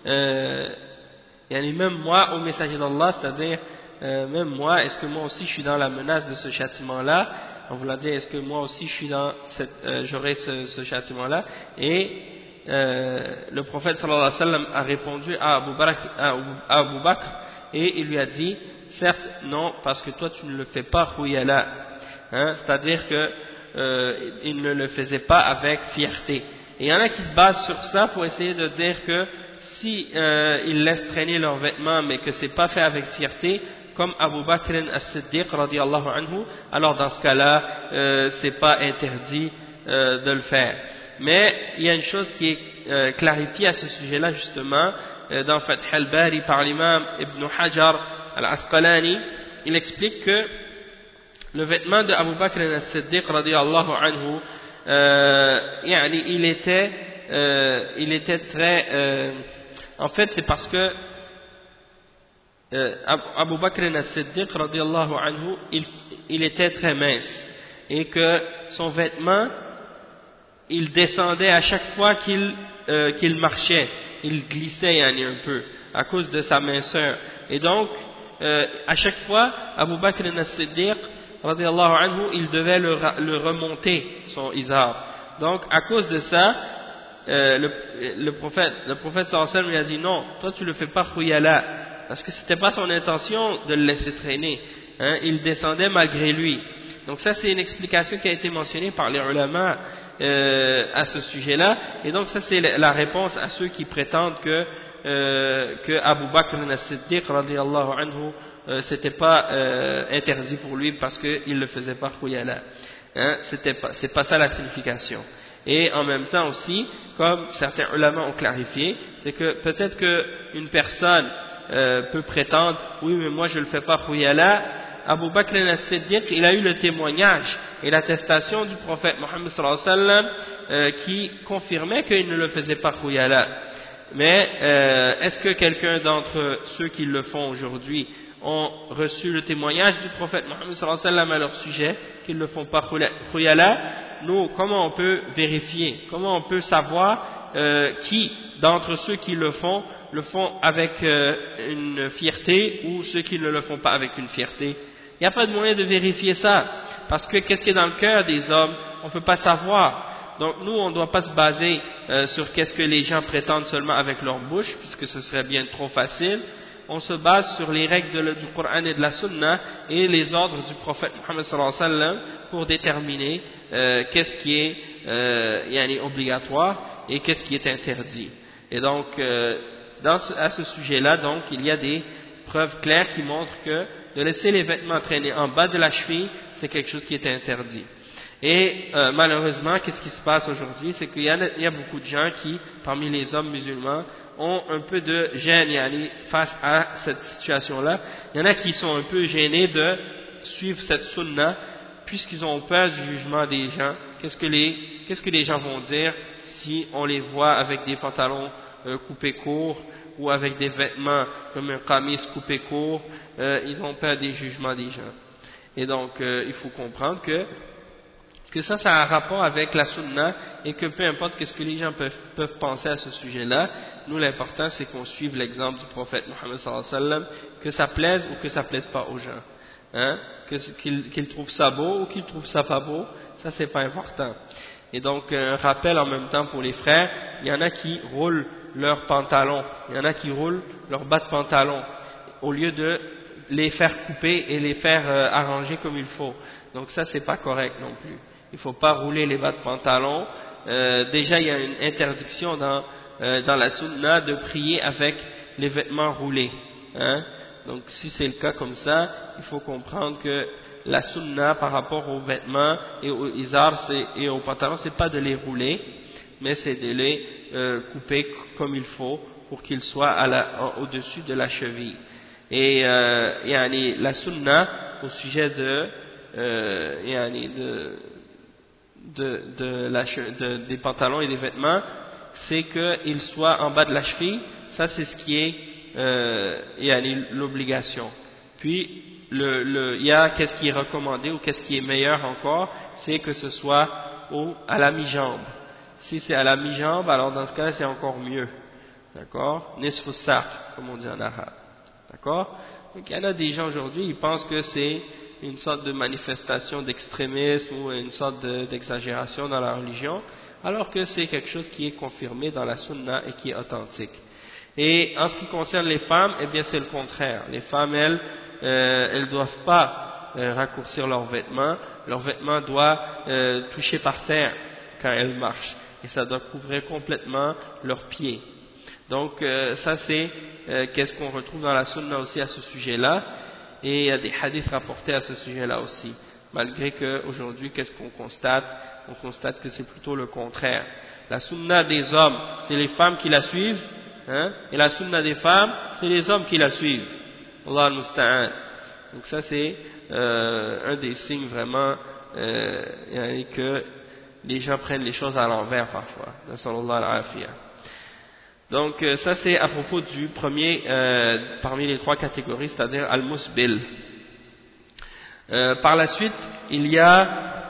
même moi au messager d'Allah, c'est-à-dire même moi, est-ce que moi aussi je suis dans la menace de ce châtiment-là? On vous l'a dit, est-ce que moi aussi je suis dans j'aurai ce châtiment-là? Et le prophète sallallahu alayhi wa sallam a répondu à Abu Bakr, et il lui a dit, certes non, parce que toi tu ne le fais pas khuyala, c'est-à-dire que il ne le faisait pas avec fierté. Et il y en a qui se basent sur ça pour essayer de dire que si ils laissent traîner leurs vêtements mais que c'est pas fait avec fierté, comme Abu Bakr as-Siddiq radiyallahu anhu, alors dans ce cas-là, c'est pas interdit de le faire. Mais il y a une chose qui est clarifiée à ce sujet-là justement, dans Fath al-Bari par l'imam Ibn Hajar al-Asqalani, il explique que le vêtement de Abu Bakr as-Siddiq radiyallahu anhu, il était très en fait c'est parce que Abu Bakr as-Siddiq radiyallahu anhu il était très mince et que son vêtement il descendait à chaque fois qu'il marchait, il glissait un peu à cause de sa minceur, et donc à chaque fois Abu Bakr as-Siddiq radiyallahu anhu il devait le remonter son izar. Donc à cause de ça le prophète sallallahu alayhi wa sallam lui a dit non, toi tu le fais pas khuyala, parce que c'était pas son intention de le laisser traîner, hein, il descendait malgré lui. Donc ça c'est une explication qui a été mentionnée par les ulama à ce sujet-là, et donc ça c'est la réponse à ceux qui prétendent que Abu Bakr as-Siddiq radiyallahu anhu c'était pas interdit pour lui parce qu'il le faisait pas khuyala, hein, c'est pas ça la signification. Et en même temps aussi, comme certains ulama ont clarifié, c'est que peut-être qu'une personne peut prétendre oui mais moi je le fais pas khuyala. Abu Bakr as-Siddiq il a eu le témoignage et l'attestation du prophète Mohammed sallallahu alayhi wa sallam qui confirmait qu'il ne le faisait pas khuyala. Mais est-ce que quelqu'un d'entre ceux qui le font aujourd'hui ont reçu le témoignage du prophète Mohammed sallallahu alayhi wa sallam à leur sujet qu'ils ne le font pas khuyala? Nous, comment on peut vérifier, comment on peut savoir qui d'entre ceux qui le font avec une fierté ou ceux qui ne le font pas avec une fierté? Il n'y a pas de moyen de vérifier ça, parce que qu'est-ce qui est dans le cœur des hommes, on ne peut pas savoir. Donc nous, on ne doit pas se baser sur qu'est-ce que les gens prétendent seulement avec leur bouche, puisque ce serait bien trop facile. On se base sur les règles du Coran et de la Sunna et les ordres du prophète Mohammed sallallahu alayhi wa sallam pour déterminer qu'est-ce qui est obligatoire et qu'est-ce qui est interdit. Et donc, à ce sujet-là, donc, il y a des preuves claires qui montrent que de laisser les vêtements traîner en bas de la cheville, c'est quelque chose qui est interdit. Et malheureusement, qu'est-ce qui se passe aujourd'hui? C'est qu'il y a beaucoup de gens qui, parmi les hommes musulmans, ont un peu de gêne face à cette situation-là. Il y en a qui sont un peu gênés de suivre cette sunna, puisqu'ils ont peur du jugement des gens. Qu'est-ce que les gens vont dire si on les voit avec des pantalons coupés courts ou avec des vêtements comme un qamis coupé court? Ils ont peur des jugements des gens. Et donc, il faut comprendre que ça a un rapport avec la sunna et que peu importe ce que les gens peuvent penser à ce sujet-là, nous l'important c'est qu'on suive l'exemple du prophète Mohammed sallallahu alayhi wa sallam, que ça plaise ou que ça plaise pas aux gens, hein, qu'ils trouvent ça beau ou qu'ils trouvent ça pas beau, ça c'est pas important. Et donc un rappel en même temps pour les frères, il y en a qui roulent leurs pantalons, il y en a qui roulent leurs bas de pantalon au lieu de les faire couper et les faire arranger comme il faut. Donc ça c'est pas correct non plus. Il ne faut pas rouler les bas de pantalon. Déjà il y a une interdiction dans la sunna de prier avec les vêtements roulés, hein? Donc si c'est le cas comme ça, il faut comprendre que la sunna par rapport aux vêtements et aux izars et aux pantalons, c'est pas de les rouler, mais c'est de les couper comme il faut pour qu'ils soient au-dessus de la cheville. Et la sunna au sujet des pantalons et des vêtements, c'est qu'ils soient en bas de la cheville. Ça c'est ce qui est l'obligation. Puis il y a qu'est-ce qui est recommandé ou qu'est-ce qui est meilleur encore, c'est que ce soit à la mi-jambe. Si c'est à la mi-jambe, alors dans ce cas c'est encore mieux, d'accord, nisfu saq comme on dit en arabe, d'accord. Donc il y en a des gens aujourd'hui, ils pensent que c'est une sorte de manifestation d'extrémisme ou une sorte d'exagération dans la religion, alors que c'est quelque chose qui est confirmé dans la sunna et qui est authentique. Et en ce qui concerne les femmes, eh bien c'est le contraire. Les femmes, elles doivent pas raccourcir leurs vêtements doivent toucher par terre quand elles marchent. et ça doit couvrir complètement leurs pieds. Donc ça c'est qu'est-ce qu'on retrouve dans la sunna aussi à ce sujet-là, et il y a des hadiths rapportés à ce sujet-là aussi, malgré qu'aujourd'hui qu'est-ce qu'on constate? On constate que c'est plutôt le contraire. La sunna des hommes, c'est les femmes qui la suivent, hein, et la sunna des femmes, c'est les hommes qui la suivent. Allah al-Musta'an. Donc ça c'est un des signes vraiment que les gens prennent les choses à l'envers parfois. Nasallallahu al-afiyah. Donc ça c'est à propos du premier parmi les trois catégories, c'est-à-dire al-musbil. Par la suite, il y a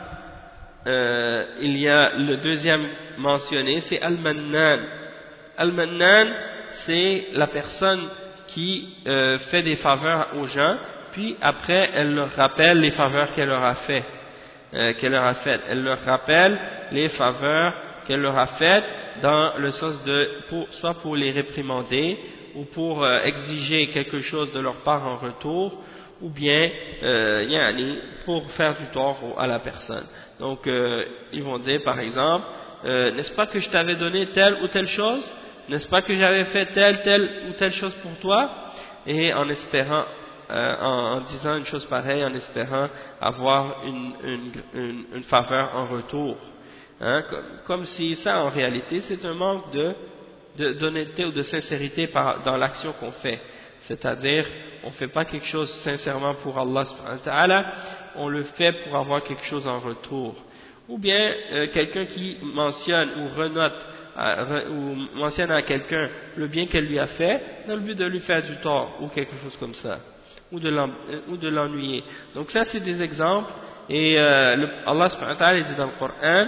le deuxième mentionné, c'est al-mannan. Al-mannan, c'est la personne qui fait des faveurs aux gens, puis après elle leur rappelle les faveurs qu'elle leur a faites. Elle leur rappelle les faveurs qu'elle leur a faites dans le sens de soit pour les réprimander ou pour exiger quelque chose de leur part en retour, ou bien pour faire du tort à la personne. Donc ils vont dire par exemple, n'est-ce pas que je t'avais donné telle ou telle chose? N'est-ce pas que j'avais fait telle ou telle chose pour toi? Et en espérant, en disant une chose pareille, en espérant avoir une faveur en retour. Hein, comme si ça en réalité c'est un manque d'honnêteté ou de sincérité dans l'action qu'on fait. C'est-à-dire, on ne fait pas quelque chose sincèrement pour Allah subhanahu wa ta'ala, on le fait pour avoir quelque chose en retour. Ou bien, quelqu'un qui mentionne ou renote, ou mentionne à quelqu'un le bien qu'elle lui a fait, dans le but de lui faire du tort, ou quelque chose comme ça, ou de l'ennuyer. Donc ça c'est des exemples, et Allah subhanahu wa ta'ala dit dans le Coran,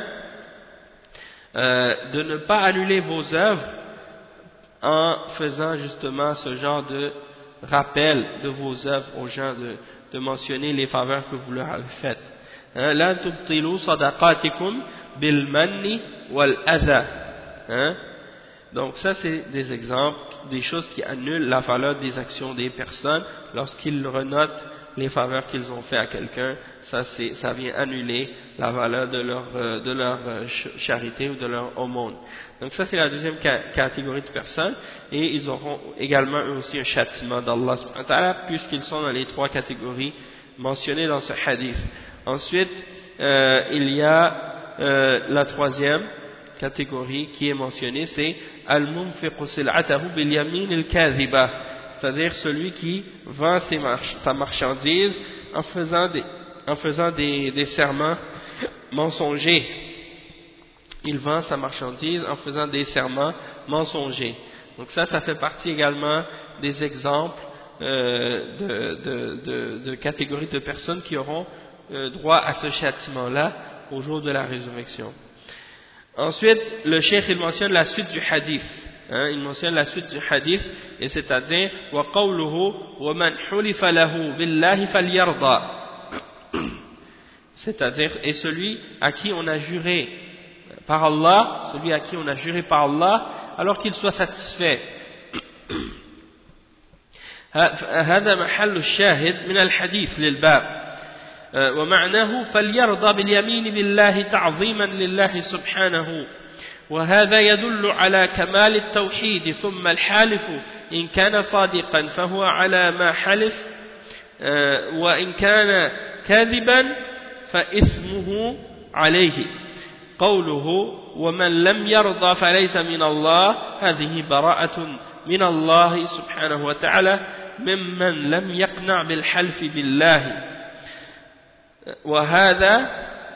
de ne pas annuler vos œuvres en faisant justement ce genre de rappel de vos œuvres aux gens, de mentionner les faveurs que vous leur avez faites. La tubtilu sadaqatikum bil manni wal adha. Donc ça c'est des exemples, des choses qui annulent la valeur des actions des personnes lorsqu'ils renotent les faveurs qu'ils ont fait à quelqu'un. Ça vient annuler la valeur de leur charité ou de leur aumône. Donc ça c'est la deuxième catégorie de personnes, et ils auront également eux aussi un châtiment d'Allah subhanahu wa ta'ala, puisqu'ils sont dans les trois catégories mentionnées dans ce hadith. Ensuite il y a la troisième catégorie qui est mentionnée, c'est al-munfiqu sil'atahu bil yamin al-kadhiba, c'est-à-dire celui qui vend sa marchandise en faisant des serments mensongers. Il vend sa marchandise en faisant des serments mensongers. Donc ça fait partie également des exemples de catégories de personnes qui auront droit à ce châtiment-là au jour de la résurrection. Ensuite, le cheikh il mentionne la suite du hadith. Il mentionne la suite du hadith, et c'est-à-dire wa qawluhu wa man hulifa lahu billahi falyarda, c'est-à-dire et celui à qui on a juré par Allah, alors qu'il soit satisfait. هذا محل الشاهد من الحديث للباب، ومعناه فليرضى باليمين بالله تعظيما لله سبحانه، وهذا يدل على كمال التوحيد. ثم الحالف إن كان صادقا فهو على ما حلف، وإن كان كاذبا فإثمه عليه. قوله ومن لم يرضى فليس من الله، هذه براءة من الله سبحانه وتعالى ممن لم يقنع بالحلف بالله، وهذا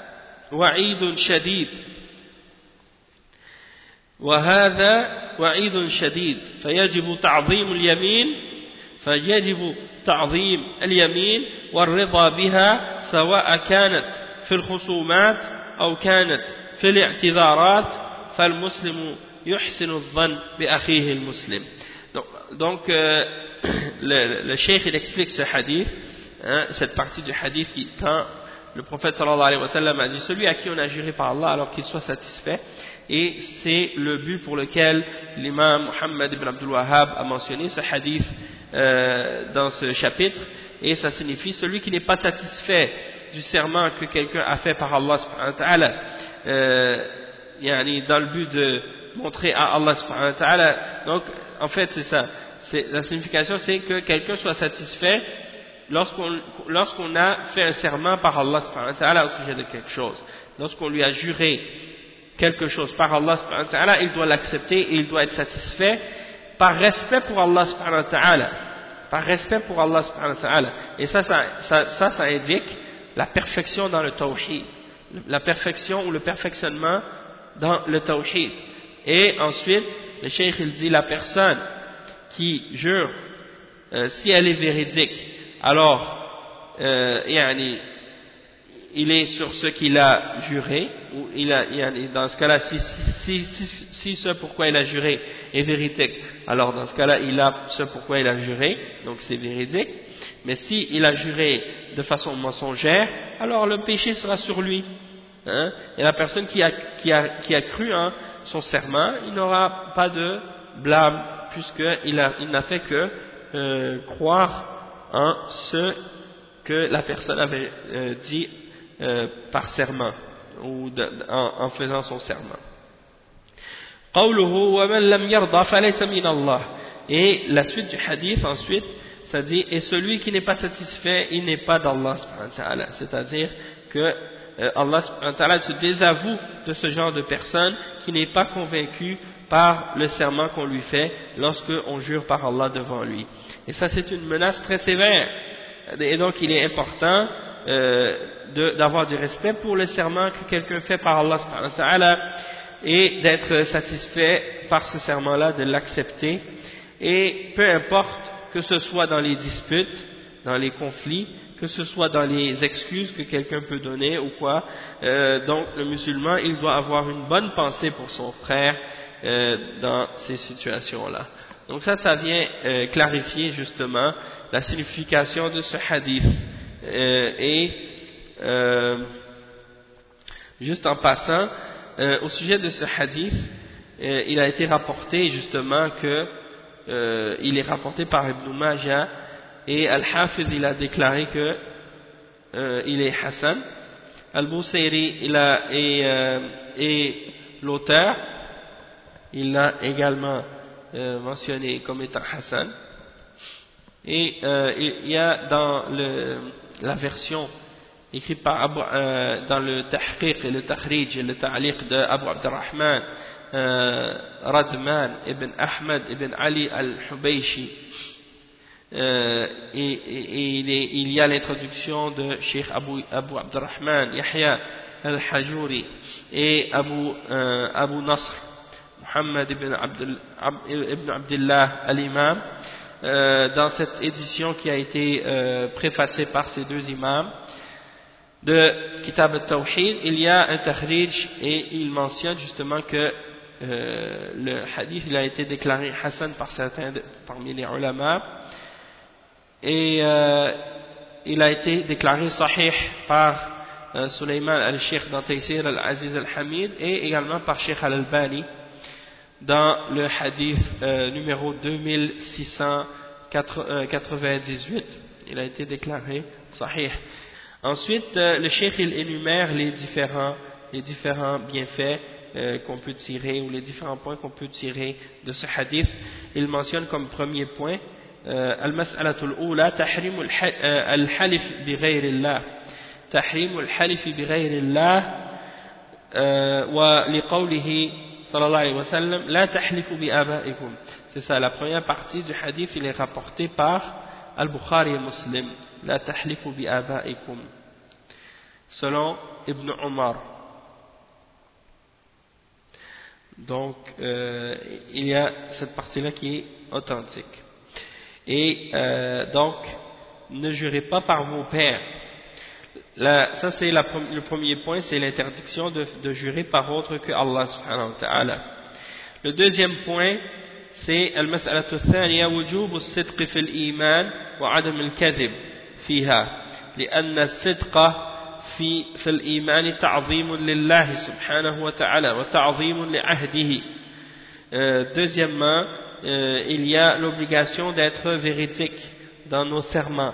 وعيد شديد فيجب تعظيم اليمين والرضا بها، سواء كانت في الخصومات أو كانت في الاعتذارات، فالمسلم يحسن الظن بأخيه المسلم. Donc le cheikh il explique ce hadith, cette partie du hadith quand le prophète sallallahu alayhi wa sallam a dit celui à qui on a juré par Allah alors qu'il soit satisfait, et c'est le but pour lequel l'imam Muhammad ibn Abdul Wahhab a mentionné ce hadith dans ce chapitre, et ça signifie celui qui n'est pas satisfait du serment que quelqu'un a fait par Allah subhanahu wa ta'ala, dans le but de montrer à Allah subhanahu wa ta'ala. Donc en fait c'est ça, la signification c'est que quelqu'un soit satisfait lorsqu'on a fait un serment par Allah subhanahu wa ta'ala au sujet de quelque chose. Lorsqu'on lui a juré quelque chose par Allah subhanahu wa ta'ala, il doit l'accepter et il doit être satisfait par respect pour Allah subhanahu wa ta'ala. Par respect pour Allah subhanahu wa ta'ala. Et ça indique la perfection dans le tawhid. La perfection ou le perfectionnement dans le tawhid. Et ensuite, le cheikh il dit la personne qui jure, si elle est véridique, alors il est sur ce qu'il a juré, ou dans ce cas-là, si ce pourquoi il a juré est véridique, alors dans ce cas-là, il a ce pourquoi il a juré, donc c'est véridique. Mais si il a juré de façon mensongère, alors le péché sera sur lui. Hein? Et la personne qui a cru en son serment, il n'aura pas de blâme, puisqu'il n'a fait que croire en ce que la personne avait dit par serment, ou en faisant son serment. Et la suite du hadith ensuite, ça dit, et celui qui n'est pas satisfait, il n'est pas d'Allah subhanahu wa ta'ala. C'est-à-dire que Allah subhanahu wa ta'ala se désavoue de ce genre de personne qui n'est pas convaincu par le serment qu'on lui fait lorsqu'on jure par Allah devant lui. Et ça c'est une menace très sévère. Et donc il est important d'avoir du respect pour le serment que quelqu'un fait par Allah subhanahu wa ta'ala et d'être satisfait par ce serment-là, de l'accepter. Et peu importe que ce soit dans les disputes, dans les conflits, que ce soit dans les excuses que quelqu'un peut donner ou quoi, donc le musulman il doit avoir une bonne pensée pour son frère dans ces situations-là. Donc ça vient clarifier justement la signification de ce hadith. Juste en passant, au sujet de ce hadith, il a été rapporté justement que il est rapporté par Ibn Majah, et Al-Hafiz il a déclaré que il est Hassan. Al-Busayri et l'auteur il l'a également mentionné comme étant Hassan. Et il y a dans la version écrite par dans le Tahqiq et le Takhrij et le Ta'liq de Abu Abdurrahman Radman ibn Ahmad ibn Ali al-Hubayshi, il y a l'introduction de Cheikh Abu Abdurrahman Yahya al-Hajuri et Abu Nasr Muhammad ibn Abdullah al-Imam. Dans cette édition qui a été préfacée par ces deux imams de Kitab al-Tawhid, il y a un takhrij et il mentionne justement que le hadith il a été déclaré Hassan par certains parmi les ulama, et il a été déclaré Sahih par Sulaiman al-Sheikh dans Taysir al-Aziz al-Hamid, et également par Sheikh al-Albani dans le hadith numéro 2698, il a été déclaré Sahih. Ensuite, le Cheikh il énumère les différents bienfaits qu'on peut tirer, ou les différents points qu'on peut tirer de ce hadith. Il mentionne comme premier point al-mas'alatul ula tahrim al-halif bi ghayri Allah, tahrim al-halif bi ghayri Allah wa liqawlihi sallallahu alayhi wa sallam la tahlifu bi abaikum. C'est ça, la première partie du hadith il est rapporté par Al-Bukhari et Muslim, la tahlifu bi abaikum, selon Ibn Omar. Donc il y a cette partie-là qui est authentique. Et donc ne jurez pas par vos pères. Ça c'est le premier point, c'est l'interdiction de jurer par autre que Allah subhanahu wa ta'ala. Le deuxième point, c'est al-mas'alatu ath-thaniya wujub as-sidq fi al-iman wa 'adam al-kadhib fiha, لأن الصدق في الإيمان تعظيم لله سبحانه وتعالى وتعظيم لعهده. Deuxièmement, il y a l'obligation d'être véridique dans nos serments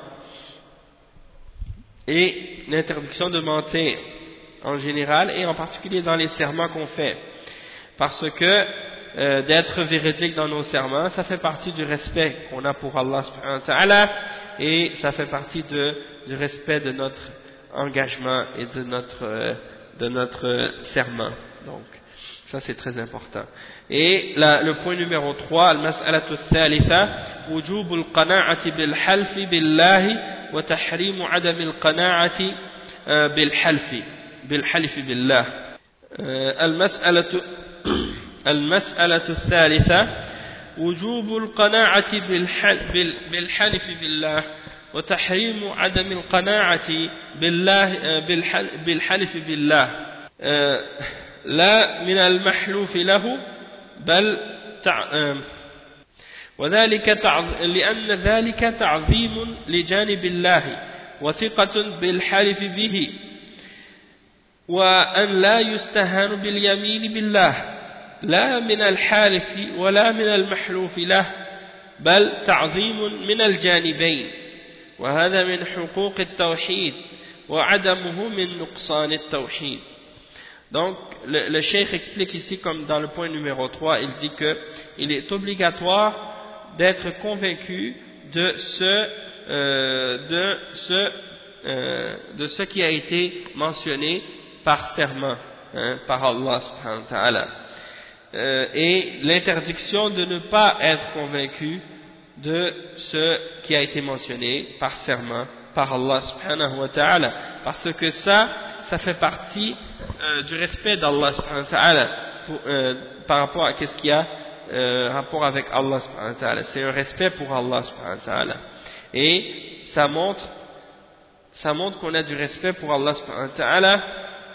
et l'interdiction de mentir en général et en particulier dans les serments qu'on fait. parce que d'être véridique dans nos serments, ça fait partie du respect qu'on a pour Allah subhanahu wa ta'ala, et ça fait partie du respect de notre engagement et de notre serment. Donc ça c'est très important. Et le point numéro 3, al-mas'alatu thalitha, wujub al-qana'ati bil-halfi billahi wa tahrim 'adam al-qana'ati bil-halfi billah. المسألة الثالثة وجوب القناعة بالحلف بالله وتحريم عدم القناعة بالحلف بالله لا من المحلوف له بل وذلك لأن ذلك تعظيم لجانب الله وثقة بالحلف به وأن لا يستهان باليمين بالله لا من الحالف ولا من المحلوف له بل تعظيم من الجانبين وهذا من حقوق التوحيد وعدمه من نقصان التوحيد. Donc le cheikh explique ici, comme dans le point numéro 3, il dit que il est obligatoire d'être convaincu de ce qui a été mentionné par serment, par Allah subhanahu wa ta'ala. Et l'interdiction de ne pas être convaincu de ce qui a été mentionné par serment par Allah subhanahu wa ta'ala, parce que ça fait partie du respect d'Allah subhanahu wa ta'ala par rapport à ce qui a rapport avec Allah subhanahu wa ta'ala. C'est un respect pour Allah subhanahu wa ta'ala, et ça montre qu'on a du respect pour Allah subhanahu wa ta'ala,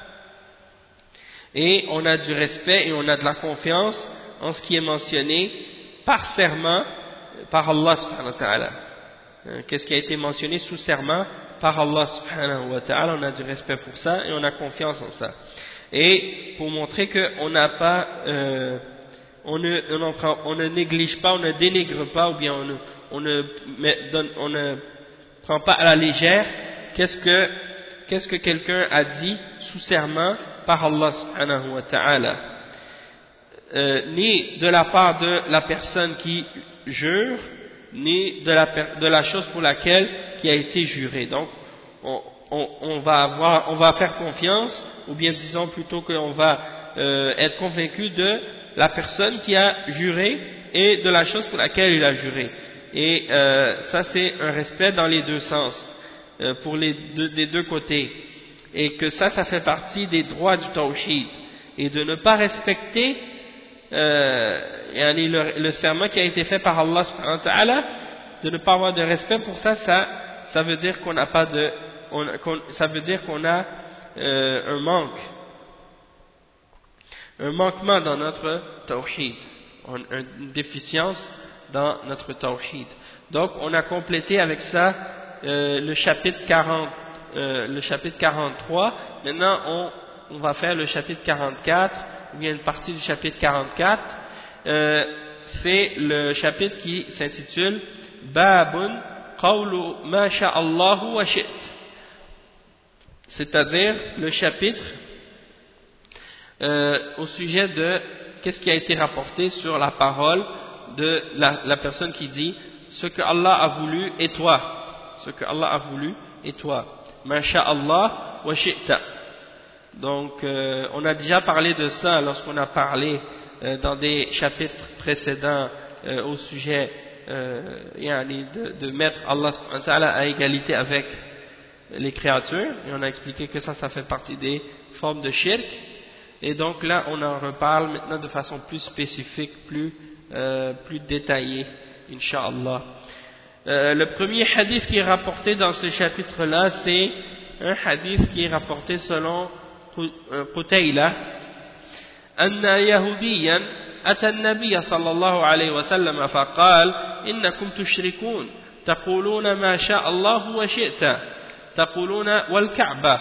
et on a du respect et on a de la confiance en ce qui est mentionné par serment par Allah subhanahu wa ta'ala. Qu'est-ce qui a été mentionné sous serment par Allah subhanahu wa ta'ala, on a du respect pour ça et on a confiance en ça. Et pour montrer qu'on n'a pas on ne néglige pas, on ne dénigre pas, ou bien on ne prend pas à la légère qu'est-ce que quelqu'un a dit sous serment par Allah subhanahu wa ta'ala, ni de la part de la personne qui jure, ni de la chose pour laquelle qui a été juré. Donc on va faire confiance, ou bien disons plutôt qu'on va être convaincu de la personne qui a juré et de la chose pour laquelle il a juré. Et ça c'est un respect dans les deux sens, pour des deux côtés, et que ça fait partie des droits du tawhid, et de ne pas respecter le serment qui a été fait par Allah subhanahu wa ta'ala, de ne pas avoir de respect pour ça, ça veut dire qu'on n'a pas ça veut dire qu'on a un manquement dans notre tawhid, une déficience dans notre tawhid. Donc on a complété avec ça le chapitre 43. Maintenant on va faire le chapitre 44, ou bien une partie du chapitre 44. C'est le chapitre qui s'intitule Babun Qawlu ma sha'allahu wa shi't, c'est-à-dire le chapitre au sujet de qu'est-ce qui a été rapporté sur la parole de la personne qui dit ce que Allah a voulu et toi, ce que Allah a voulu et toi, ma sha'allah wa shi'ta. Donc on a déjà parlé de ça lorsqu'on a parlé dans des chapitres précédents au sujet de mettre Allah subhanahu wa ta'ala à égalité avec les créatures, et on a expliqué que ça fait partie des formes de shirk. Et donc là on en reparle maintenant de façon plus spécifique, plus détaillée, Inch'Allah. Le premier hadith qui est rapporté dans ce chapitre là, c'est un hadith qui est rapporté selon Qutayla, anna yahudiyan ata an-nabiy sallallahu alayhi wa sallam faqal innakum tushrikun taquluna ma sha'a Allah wa shi'ta taquluna wal ka'bah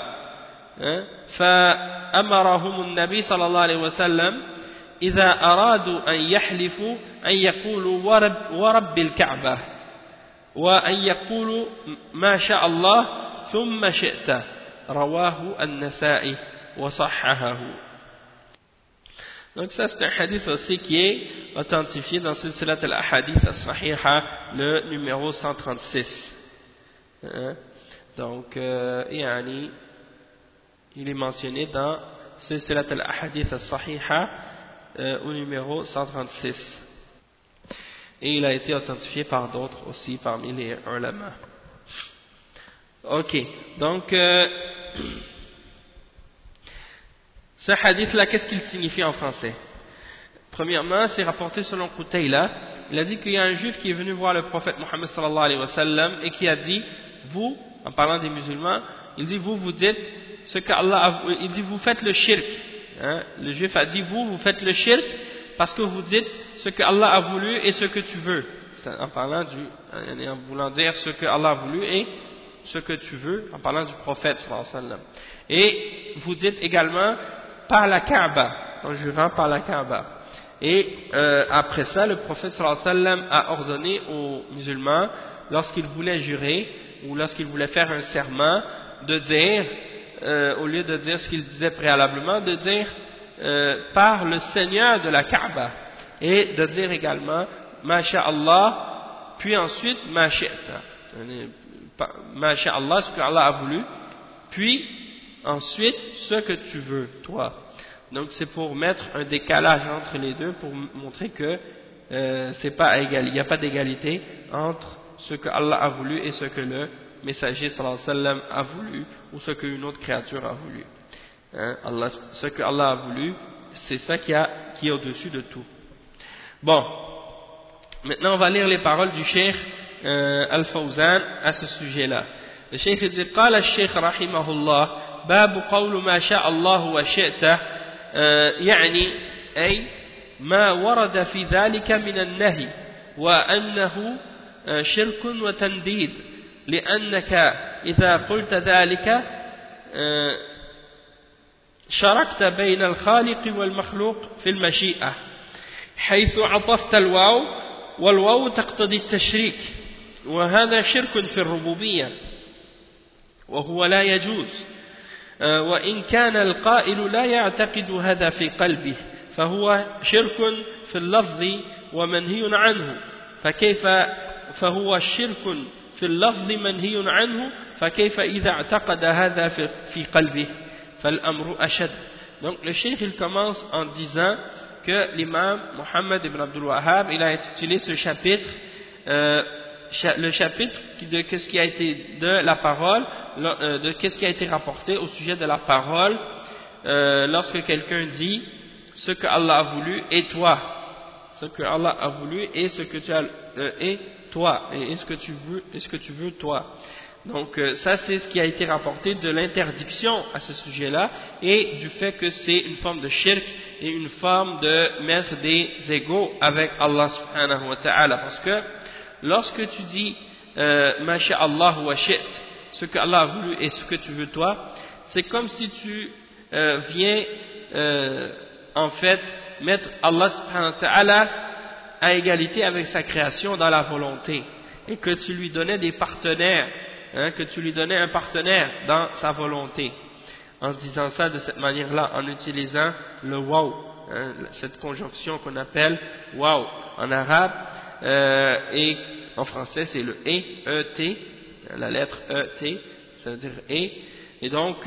فأمرهم النبي صلى الله عليه وسلم إذا أرادوا أن يحلفوا أن يقولوا ورب الكعبة وأن يقولوا ما شاء الله ثم شئت. رواه النسائي وصححه. Donc ça c'est un hadith aussi qui est authentifié dans Silsilat al-Ahadith al-Sahiha, le numéro 136. Donc il est mentionné dans Silsilat al-Ahadith al-Sahiha au numéro 136. Et il a été authentifié par d'autres aussi parmi les ulama. Ok, donc ce hadith-là, qu'est-ce qu'il signifie en français? Premièrement, c'est rapporté selon Qutayla. Il a dit qu'il y a un juif qui est venu voir le prophète Mohammed sallallahu alayhi wa sallam et qui a dit, vous, en parlant des musulmans, il dit, vous dites ce qu'Allah a, il dit, vous faites le shirk. Le juif a dit, vous faites le shirk parce que vous dites ce que Allah a voulu et ce que tu veux. En parlant en voulant dire ce que Allah a voulu et ce que tu veux, en parlant du prophète sallallahu alayhi wa sallam. Et vous dites également par la Kaaba, en jurant par la Kaaba. Et après ça, le prophète sallallahu alayhi wa sallam a ordonné aux musulmans, lorsqu'ils voulaient jurer ou lorsqu'ils voulaient faire un serment, de dire, au lieu de dire ce qu'ils disaient préalablement, de dire par le Seigneur de la Kaaba, et de dire également Ma sha'Allah, puis ensuite Ma shi'ta, Ma sha'Allah, ce que Allah a voulu, puis ensuite ce que tu veux, toi. Donc c'est pour mettre un décalage entre les deux, pour montrer que c'est pas égal, il n'y a pas d'égalité entre ce que Allah a voulu et ce que le messager sallallahu alayhi wa sallam a voulu, ou ce qu'une autre créature a voulu. Ce que Allah a voulu, c'est ça qui est au-dessus de tout. Bon, maintenant on va lire les paroles du Cheikh Al-Fawzan à ce sujet-là. Le Cheikh dit قال الشيخ رحمه الله باب قول ما شاء الله وشئت يعني أي ما ورد في ذلك من النهي وأنه شرك وتنديد لأنك إذا قلت ذلك شركت بين الخالق والمخلوق في المشيئة حيث عطفت الواو والواو تقتضي التشريك وهذا شرك في الربوبية وهو لا يجوز وإن كان القائل لا يعتقد هذا في قلبه فهو شرك في اللفظ ومنهي عنه فهو الشرك في اللفظ منهي عنه فكيف إذا اعتقد هذا في قلبه فالأمر أشد. Donc le cheikh il commence en disant que l'imam Mohammed ibn Abdul Wahhab il a intitulé ce chapitre le chapitre de qu'est-ce qui a été de la parole, de qu'est-ce qui a été rapporté au sujet de la parole lorsque quelqu'un dit ce que Allah a voulu et toi, ce que Allah a voulu et ce que tu as et toi et ce que tu veux toi. Donc ça c'est ce qui a été rapporté de l'interdiction à ce sujet-là et du fait que c'est une forme de shirk et une forme de mettre des égaux avec Allah subhanahu wa ta'ala, parce que lorsque tu dis ma sha'Allah wa shi't, ce que Allah a voulu et ce que tu veux toi, c'est comme si tu viens en fait mettre Allah subhanahu wa ta'ala à égalité avec sa création dans la volonté, et que tu lui donnais des partenaires, que tu lui donnais un partenaire dans sa volonté, en disant ça de cette manière-là, en utilisant le waw, cette conjonction qu'on appelle waw en arabe, et en français c'est le E-E-T, la lettre E-T, ça veut dire et donc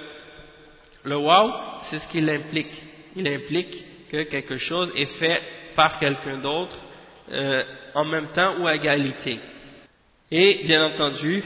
le waw c'est ce qu'il implique, il implique que quelque chose est fait par quelqu'un d'autre en même temps ou à égalité. Et bien entendu,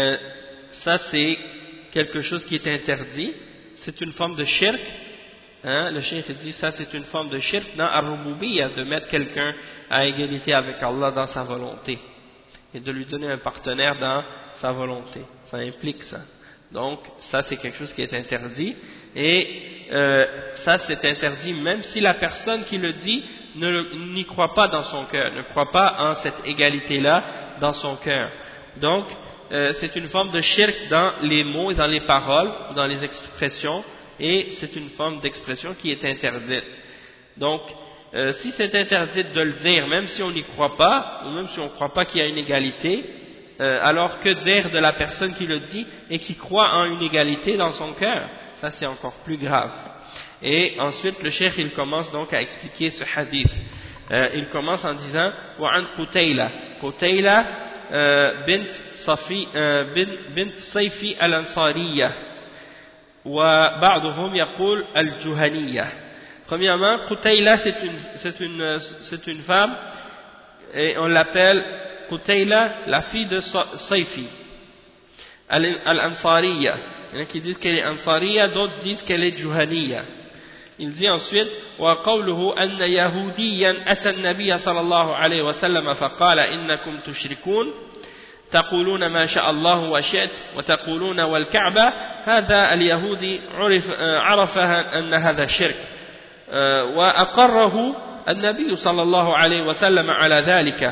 ça c'est quelque chose qui est interdit, c'est une forme de shirk. Le cheikh dit ça c'est une forme de shirk dans ar-rububiyya, de mettre quelqu'un à égalité avec Allah dans sa volonté et de lui donner un partenaire dans sa volonté, ça implique ça. Donc ça c'est quelque chose qui est interdit, et ça c'est interdit même si la personne qui le dit n'y croit pas dans son cœur, ne croit pas en cette égalité là dans son cœur. Donc c'est une forme de shirk dans les mots et dans les paroles, dans les expressions, et c'est une forme d'expression qui est interdite. Donc si c'est interdit de le dire, même si on n'y croit pas, ou même si on ne croit pas qu'il y a une égalité, alors que dire de la personne qui le dit et qui croit en une égalité dans son cœur? ça c'est encore plus grave. Et ensuite le cheikh il commence donc à expliquer ce hadith. Il commence en disant وعن قتيلة بنت صيفي الأنصارية وبعضهم يقول الجهنية. Premièrement, Qutayla c'est une femme et on l'appelle Qutayla, la fille de Sayfi al-Ansariya. Il y en a qui disent qu'elle est Ansariya, d'autres disent qu'elle est Juhaniya. Il dit ensuite وقوله أن يهوديا أتى النبي صلى الله عليه وسلم فقال إنكم تشركون تقولون ما شاء الله وشئت وتقولون والكعبة. هذا اليهودي عرف أن هذا شرك وأقره النبي صلى الله عليه وسلم على ذلك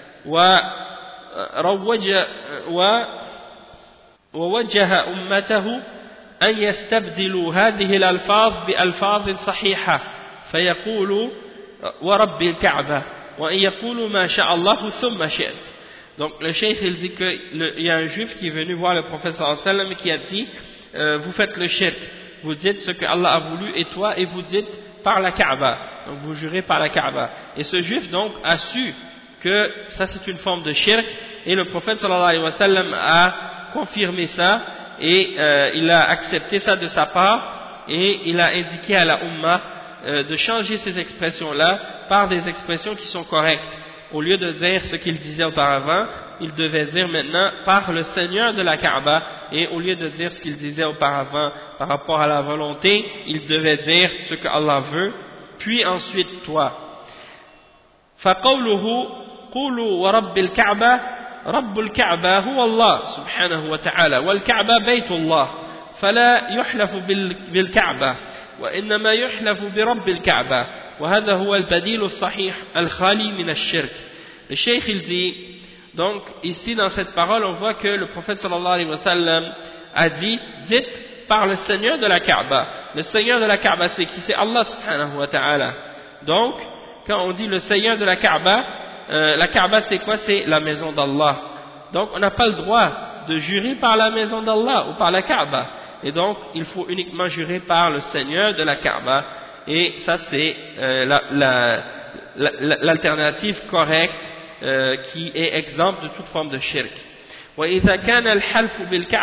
ووجه أمته أن يستبدلوا هذه الألفاظ بألفاظ صحيحة فيقولوا ورب الكعبة وإن يقولوا ما شاء الله ثم شئت. Donc le cheikh il dit qu'il y a un juif qui est venu voir le prophète sallallahu alayhi wa sallam et qui a dit vous faites le shirk, vous dites ce que Allah a voulu et toi, et vous dites par la Kaaba, donc vous jurez par la Kaaba. Et ce juif donc a su que ça c'est une forme de shirk, et le prophète sallallahu alayhi wa sallam a confirmé ça, et il a accepté ça de sa part, et il a indiqué à la Ummah de changer ces expressions-là par des expressions qui sont correctes. Au lieu de dire ce qu'il disait auparavant, il devait dire maintenant par le Seigneur de la Kaaba, et au lieu de dire ce qu'il disait auparavant par rapport à la volonté, il devait dire ce que Allah veut, puis ensuite toi. فَقَوْلُهُ قُولُوا وَرَبِّ الْكَعْبَةِ رَبُّ الْكَعْبَةِ هُوَ اللَّهُ سُبْحَانَهُ وَتَعَالَى وَالْكَعْبَةِ بَيْتُ اللَّهِ فَلَا يُحْلَفُ بِالْكَعْبَةِ وإنما يحلف برب الكعبة وهذا هو البديل الصحيح الخالي من الشرك. Le cheikh il dit, donc ici dans cette parole on voit que le prophète sallallahu alayhi wa sallam a dit, dites par le Seigneur de la Kaaba. Le Seigneur de la Kaaba c'est qui? C'est Allah subhanahu wa ta'ala. Donc quand on dit le Seigneur de la Kaaba c'est quoi? C'est la maison d'Allah. Donc on n'a pas le droit de jurer par la maison d'Allah ou par la Kaaba. Et donc, il faut uniquement jurer par le Seigneur de la Kaaba. Et ça, c'est l'alternative correcte qui est exempte de toute forme de shirk. وإذا كان الحلف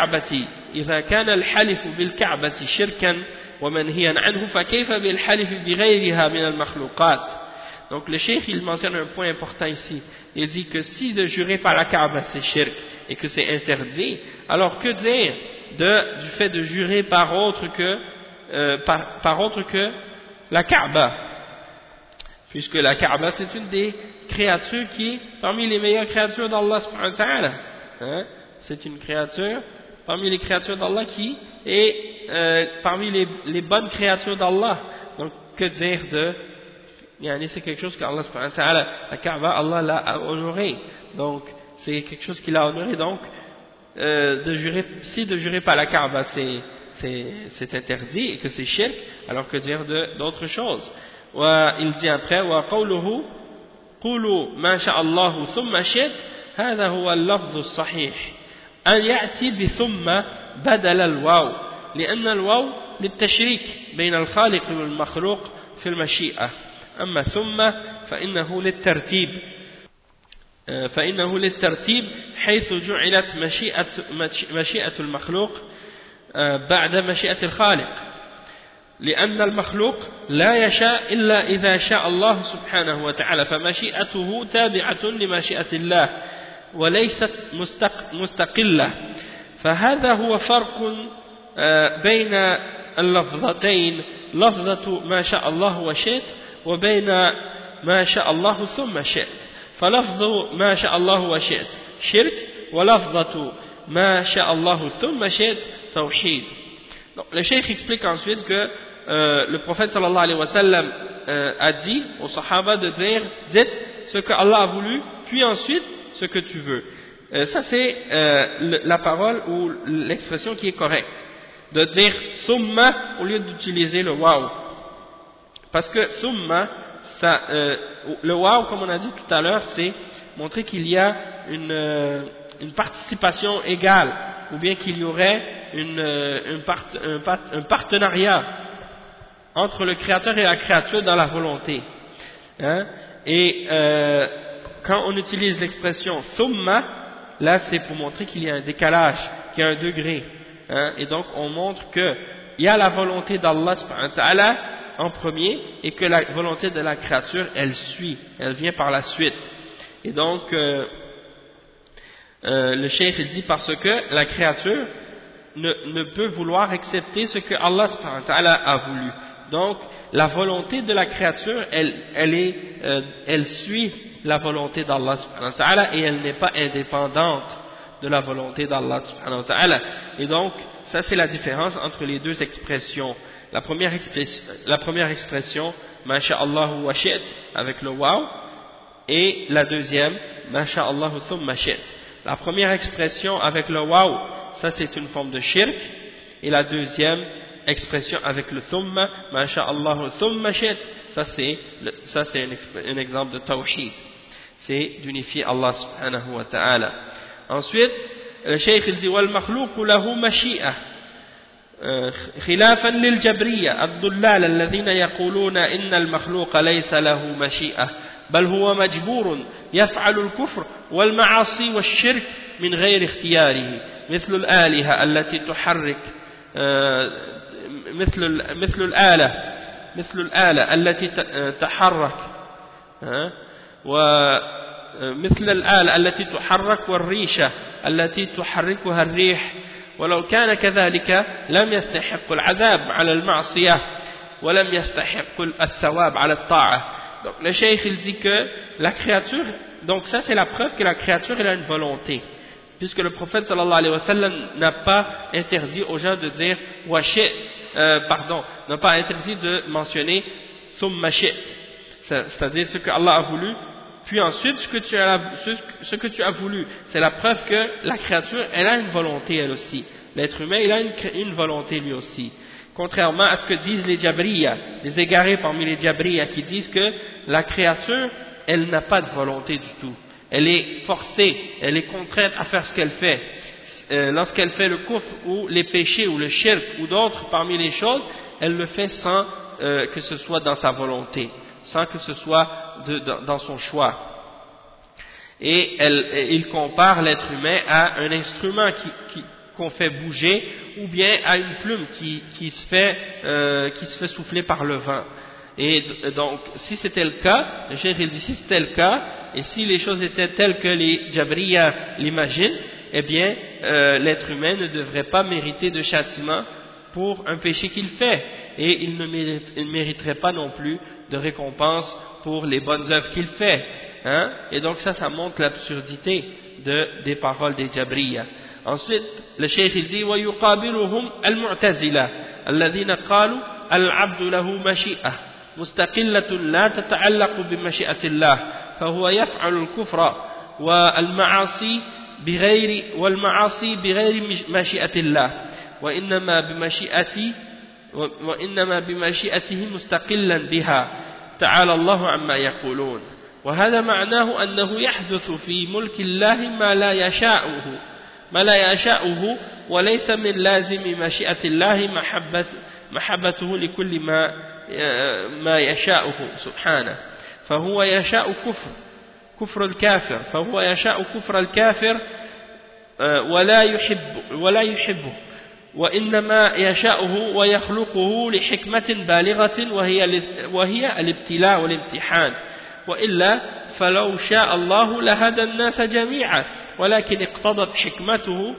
بالكعبة شركا ومنهيا عنه فكيف بالحلف بغيرها من المخلوقات. Donc le cheikh il mentionne un point important ici. Il dit que si de jurer par la Kaaba c'est shirk et que c'est interdit, alors que dire du fait de jurer par autre que la Kaaba, puisque la Kaaba c'est une des créatures qui est parmi les meilleures créatures d'Allah subhanahu wa ta'ala, hein? C'est une créature parmi les créatures d'Allah qui est parmi les bonnes créatures d'Allah. Donc que dire c'est quelque chose qu'Allah subhanahu wa ta'ala, la Kaaba, Allah l'a honoré, donc c'est quelque chose qu'il a honoré. Donc de jurer par la Kaaba c'est interdit et que c'est shirk, alors que dire d'autres choses. Il dit après وقوله قولوا ما شاء الله ثم شئت هذا هو اللفظ الصحيح أن يأتي بثم بدل الواو لأن الواو للتشريك بين الخالق والمخلوق في المشيئة. أما ثم فإنه للترتيب حيث جعلت مشيئة المخلوق بعد مشيئة الخالق، لأن المخلوق لا يشاء إلا إذا شاء الله سبحانه وتعالى، فمشيئته تابعة لمشيئة الله وليست مستقلة. فهذا هو فرق بين اللفظتين، لفظة ما شاء الله وشئت وبين ما شاء الله ثم شئت. فلفظ ما شاء الله وشئت شرك ولفظة ما شاء الله ثم شئت توحيد. Donc le cheikh explique ensuite que le prophète sallallahu alayhi wa sallam a dit aux sahaba de dire, dites ce que Allah a voulu puis ensuite ce que tu veux. Ça c'est la parole ou l'expression qui est correcte, de dire summa au lieu d'utiliser le waw, parce que summa le waw, comme on a dit tout à l'heure, c'est montrer qu'il y a une participation égale, ou bien qu'il y aurait un partenariat entre le créateur et la créature dans la volonté. Hein? Et quand on utilise l'expression thumma, là c'est pour montrer qu'il y a un décalage, qu'il y a un degré. Hein? Et donc on montre qu'il y a la volonté d'Allah subhanahu wa ta'ala en premier et que la volonté de la créature elle suit, elle vient par la suite. Et donc le cheikh il dit parce que la créature ne peut vouloir accepter ce que Allah subhanahu wa ta'ala a voulu. Donc la volonté de la créature elle suit la volonté d'Allah subhanahu wa ta'ala et elle n'est pas indépendante de la volonté d'Allah subhanahu wa ta'ala. Et donc ça c'est la différence entre les deux expressions. La première expression masha'Allahu wa shi't avec le waw, et la deuxième masha'Allahu thumma shi't. La première expression avec le waw, ça c'est une forme de shirk, et la deuxième expression avec le thumma masha'Allahu thumma shi't, ça c'est un exemple de tawhid, c'est d'unifier Allah subhanahu wa ta'ala. Ensuite le cheikh il dit wal makhluq lahu mashi'ah خلافا للجبرية الضلال الذين يقولون إن المخلوق ليس له مشيئة بل هو مجبور يفعل الكفر والمعاصي والشرك من غير اختياره مثل الآلهة التي تحرك مثل الآلة التي تحرك ومثل الآلة التي تحرك والريشة التي تحركها الريح ولو كان كذلك لم يستحق العذاب على المعصية ولم يستحق الثواب على الطاعة. Donc le cheikh il dit que la créature, donc ça c'est la preuve que la créature elle a une volonté, puisque le prophète sallallahu alayhi wa sallam n'a pas interdit aux gens de dire n'a pas interdit de mentionner thumma shi't, c'est-à-dire ce que Allah a voulu puis ensuite ce que tu as voulu. C'est la preuve que la créature elle a une volonté elle aussi, l'être humain il a une volonté lui aussi, contrairement à ce que disent les Jabriya, les égarés parmi les Jabriya qui disent que la créature elle n'a pas de volonté du tout, elle est forcée, elle est contrainte à faire ce qu'elle fait. Lorsqu'elle fait le kufr ou les péchés ou le shirk ou d'autres parmi les choses, elle le fait sans que ce soit dans sa volonté, sans que ce soit dans son choix. Et il compare l'être humain à un instrument qu'on fait bouger, ou bien à une plume qui se fait souffler par le vent. Et donc si c'était le cas, le cheikh il dit si c'était le cas, et si les choses étaient telles que les Jabriya l'imaginent, eh bien l'être humain ne devrait pas mériter de châtiment pour un péché qu'il fait, et il ne mériterait pas non plus de récompense pour les bonnes œuvres qu'il fait. Hein? Et donc ça montre l'absurdité des paroles des Jabriya. Ensuite, le cheikh il dit وَيُقَابِلُهُمْ الْمُعْتَزِلَةِ الَّذِينَ قَالُوا الْعَبْدُ لَهُ مَشِيئَةٌ مُسْتَقِلَّةٌ لَا تَتَعَلَّقُ بِمَشِيئَةِ اللَّهِ فهو يفعل الكفر والمعاصي بغير مشيئة الله وإنما بمشيئته مستقلا بها تعالى الله عما يقولون وهذا معناه أنه يحدث في ملك الله ما لا يشاؤه وليس من لازم مشيئة الله محبته لكل ما يشاؤه سبحانه فهو يشاء كفر الكافر فهو يشاء كفر الكافر ولا يحبه وإنما يشاؤه ويخلقه لحكمة بالغة وهي الابتلاء والامتحان وإلا فلو شاء الله لهدى الناس جميعا ولكن اقتضت حكمته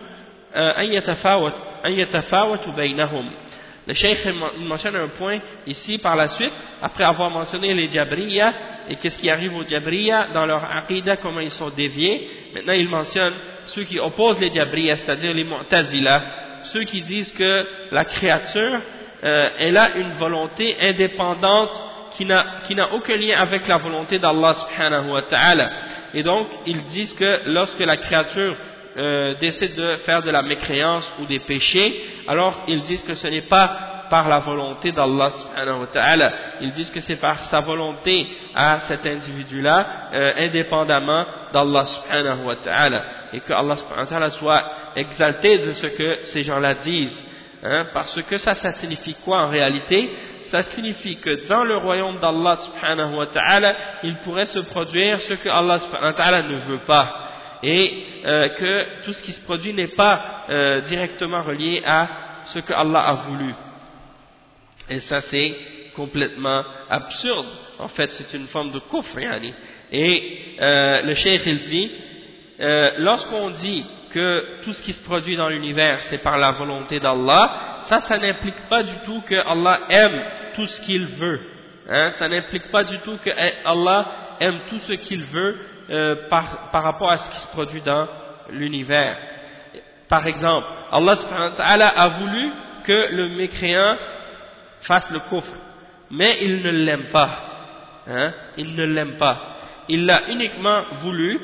أن يتفاوت بينهم. Le cheikh mentionne un point ici par la suite, après avoir mentionné les Jabriya et qu'est-ce qui arrive aux Jabriya dans leur aqidah, comment ils sont déviés. Maintenant il mentionne ceux qui opposent les Jabriya, c'est-à-dire les Mu'tazila, ceux qui disent que la créature elle a une volonté indépendante qui n'a aucun lien avec la volonté d'Allah subhanahu wa ta'ala. Et donc ils disent que lorsque la créature décide de faire de la mécréance ou des péchés, alors ils disent que ce n'est pas par la volonté d'Allah subhanahu wa ta'ala. Ils disent que c'est par sa volonté à cet individu-là, indépendamment d'Allah subhanahu wa ta'ala. Et que Allah subhanahu wa ta'ala soit exalté de ce que ces gens-là disent. Parce que ça signifie quoi en réalité? Ça signifie que dans le royaume d'Allah subhanahu wa ta'ala, il pourrait se produire ce que Allah subhanahu wa ta'ala ne veut pas. Et que tout ce qui se produit n'est pas directement relié à ce que Allah a voulu. Et ça c'est complètement absurde. En fait c'est une forme de kufr yani. Et le cheikh il dit, lorsqu'on dit que tout ce qui se produit dans l'univers c'est par la volonté d'Allah, ça n'implique pas du tout que Allah aime tout ce qu'il veut. Ça n'implique pas du tout que Allah aime tout ce qu'il veut par rapport à ce qui se produit dans l'univers. Par exemple, Allah subhanahu wa ta'ala a voulu que le mécréant fasse le kufr, mais il ne l'aime pas. Il ne l'aime pas. Il l'a uniquement voulu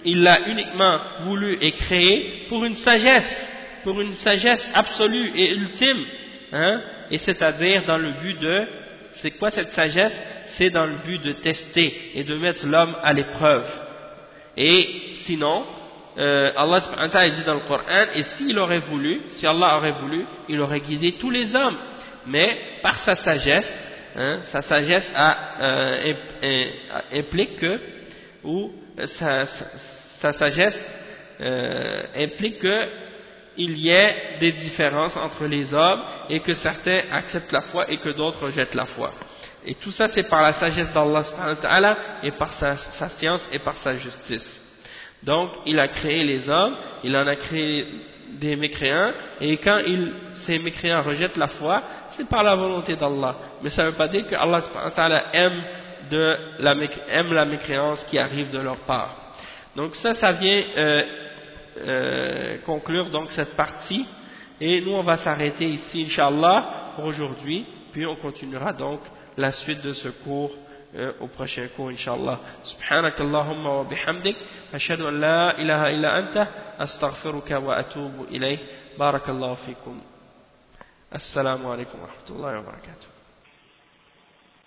et créé pour une sagesse absolue et ultime. Et c'est-à-dire dans le but de, c'est quoi cette sagesse? C'est dans le but de tester et de mettre l'homme à l'épreuve. Et sinon, Allah subhanahu wa ta'ala dit dans le Coran, et si Allah aurait voulu, il aurait guidé tous les hommes. Mais par sa sagesse, sa sagesse implique que, sa sagesse implique qu'il y ait des différences entre les hommes et que certains acceptent la foi et que d'autres rejettent la foi. Et tout ça c'est par la sagesse d'Allah subhanahu wa ta'ala et par sa science et par sa justice. Donc il a créé les hommes, il en a créé des mécréants, et quand ces mécréants rejettent la foi, c'est par la volonté d'Allah. Mais ça ne veut pas dire que Allah subhanahu wa ta'ala aime la mécréance qui arrive de leur part. Donc ça vient conclure donc cette partie, et nous on va s'arrêter ici Inch'Allah pour aujourd'hui, puis on continuera donc la suite de ce cours au prochain cours Inch'Allah. Subhanakallahumma wa bihamdik, ashhadu an la ilaha illa anta, astaghfiruka wa atubu ilayh. Barakallahu fikum. Assalamu alaikum wa rahmatullahi wa barakatuh.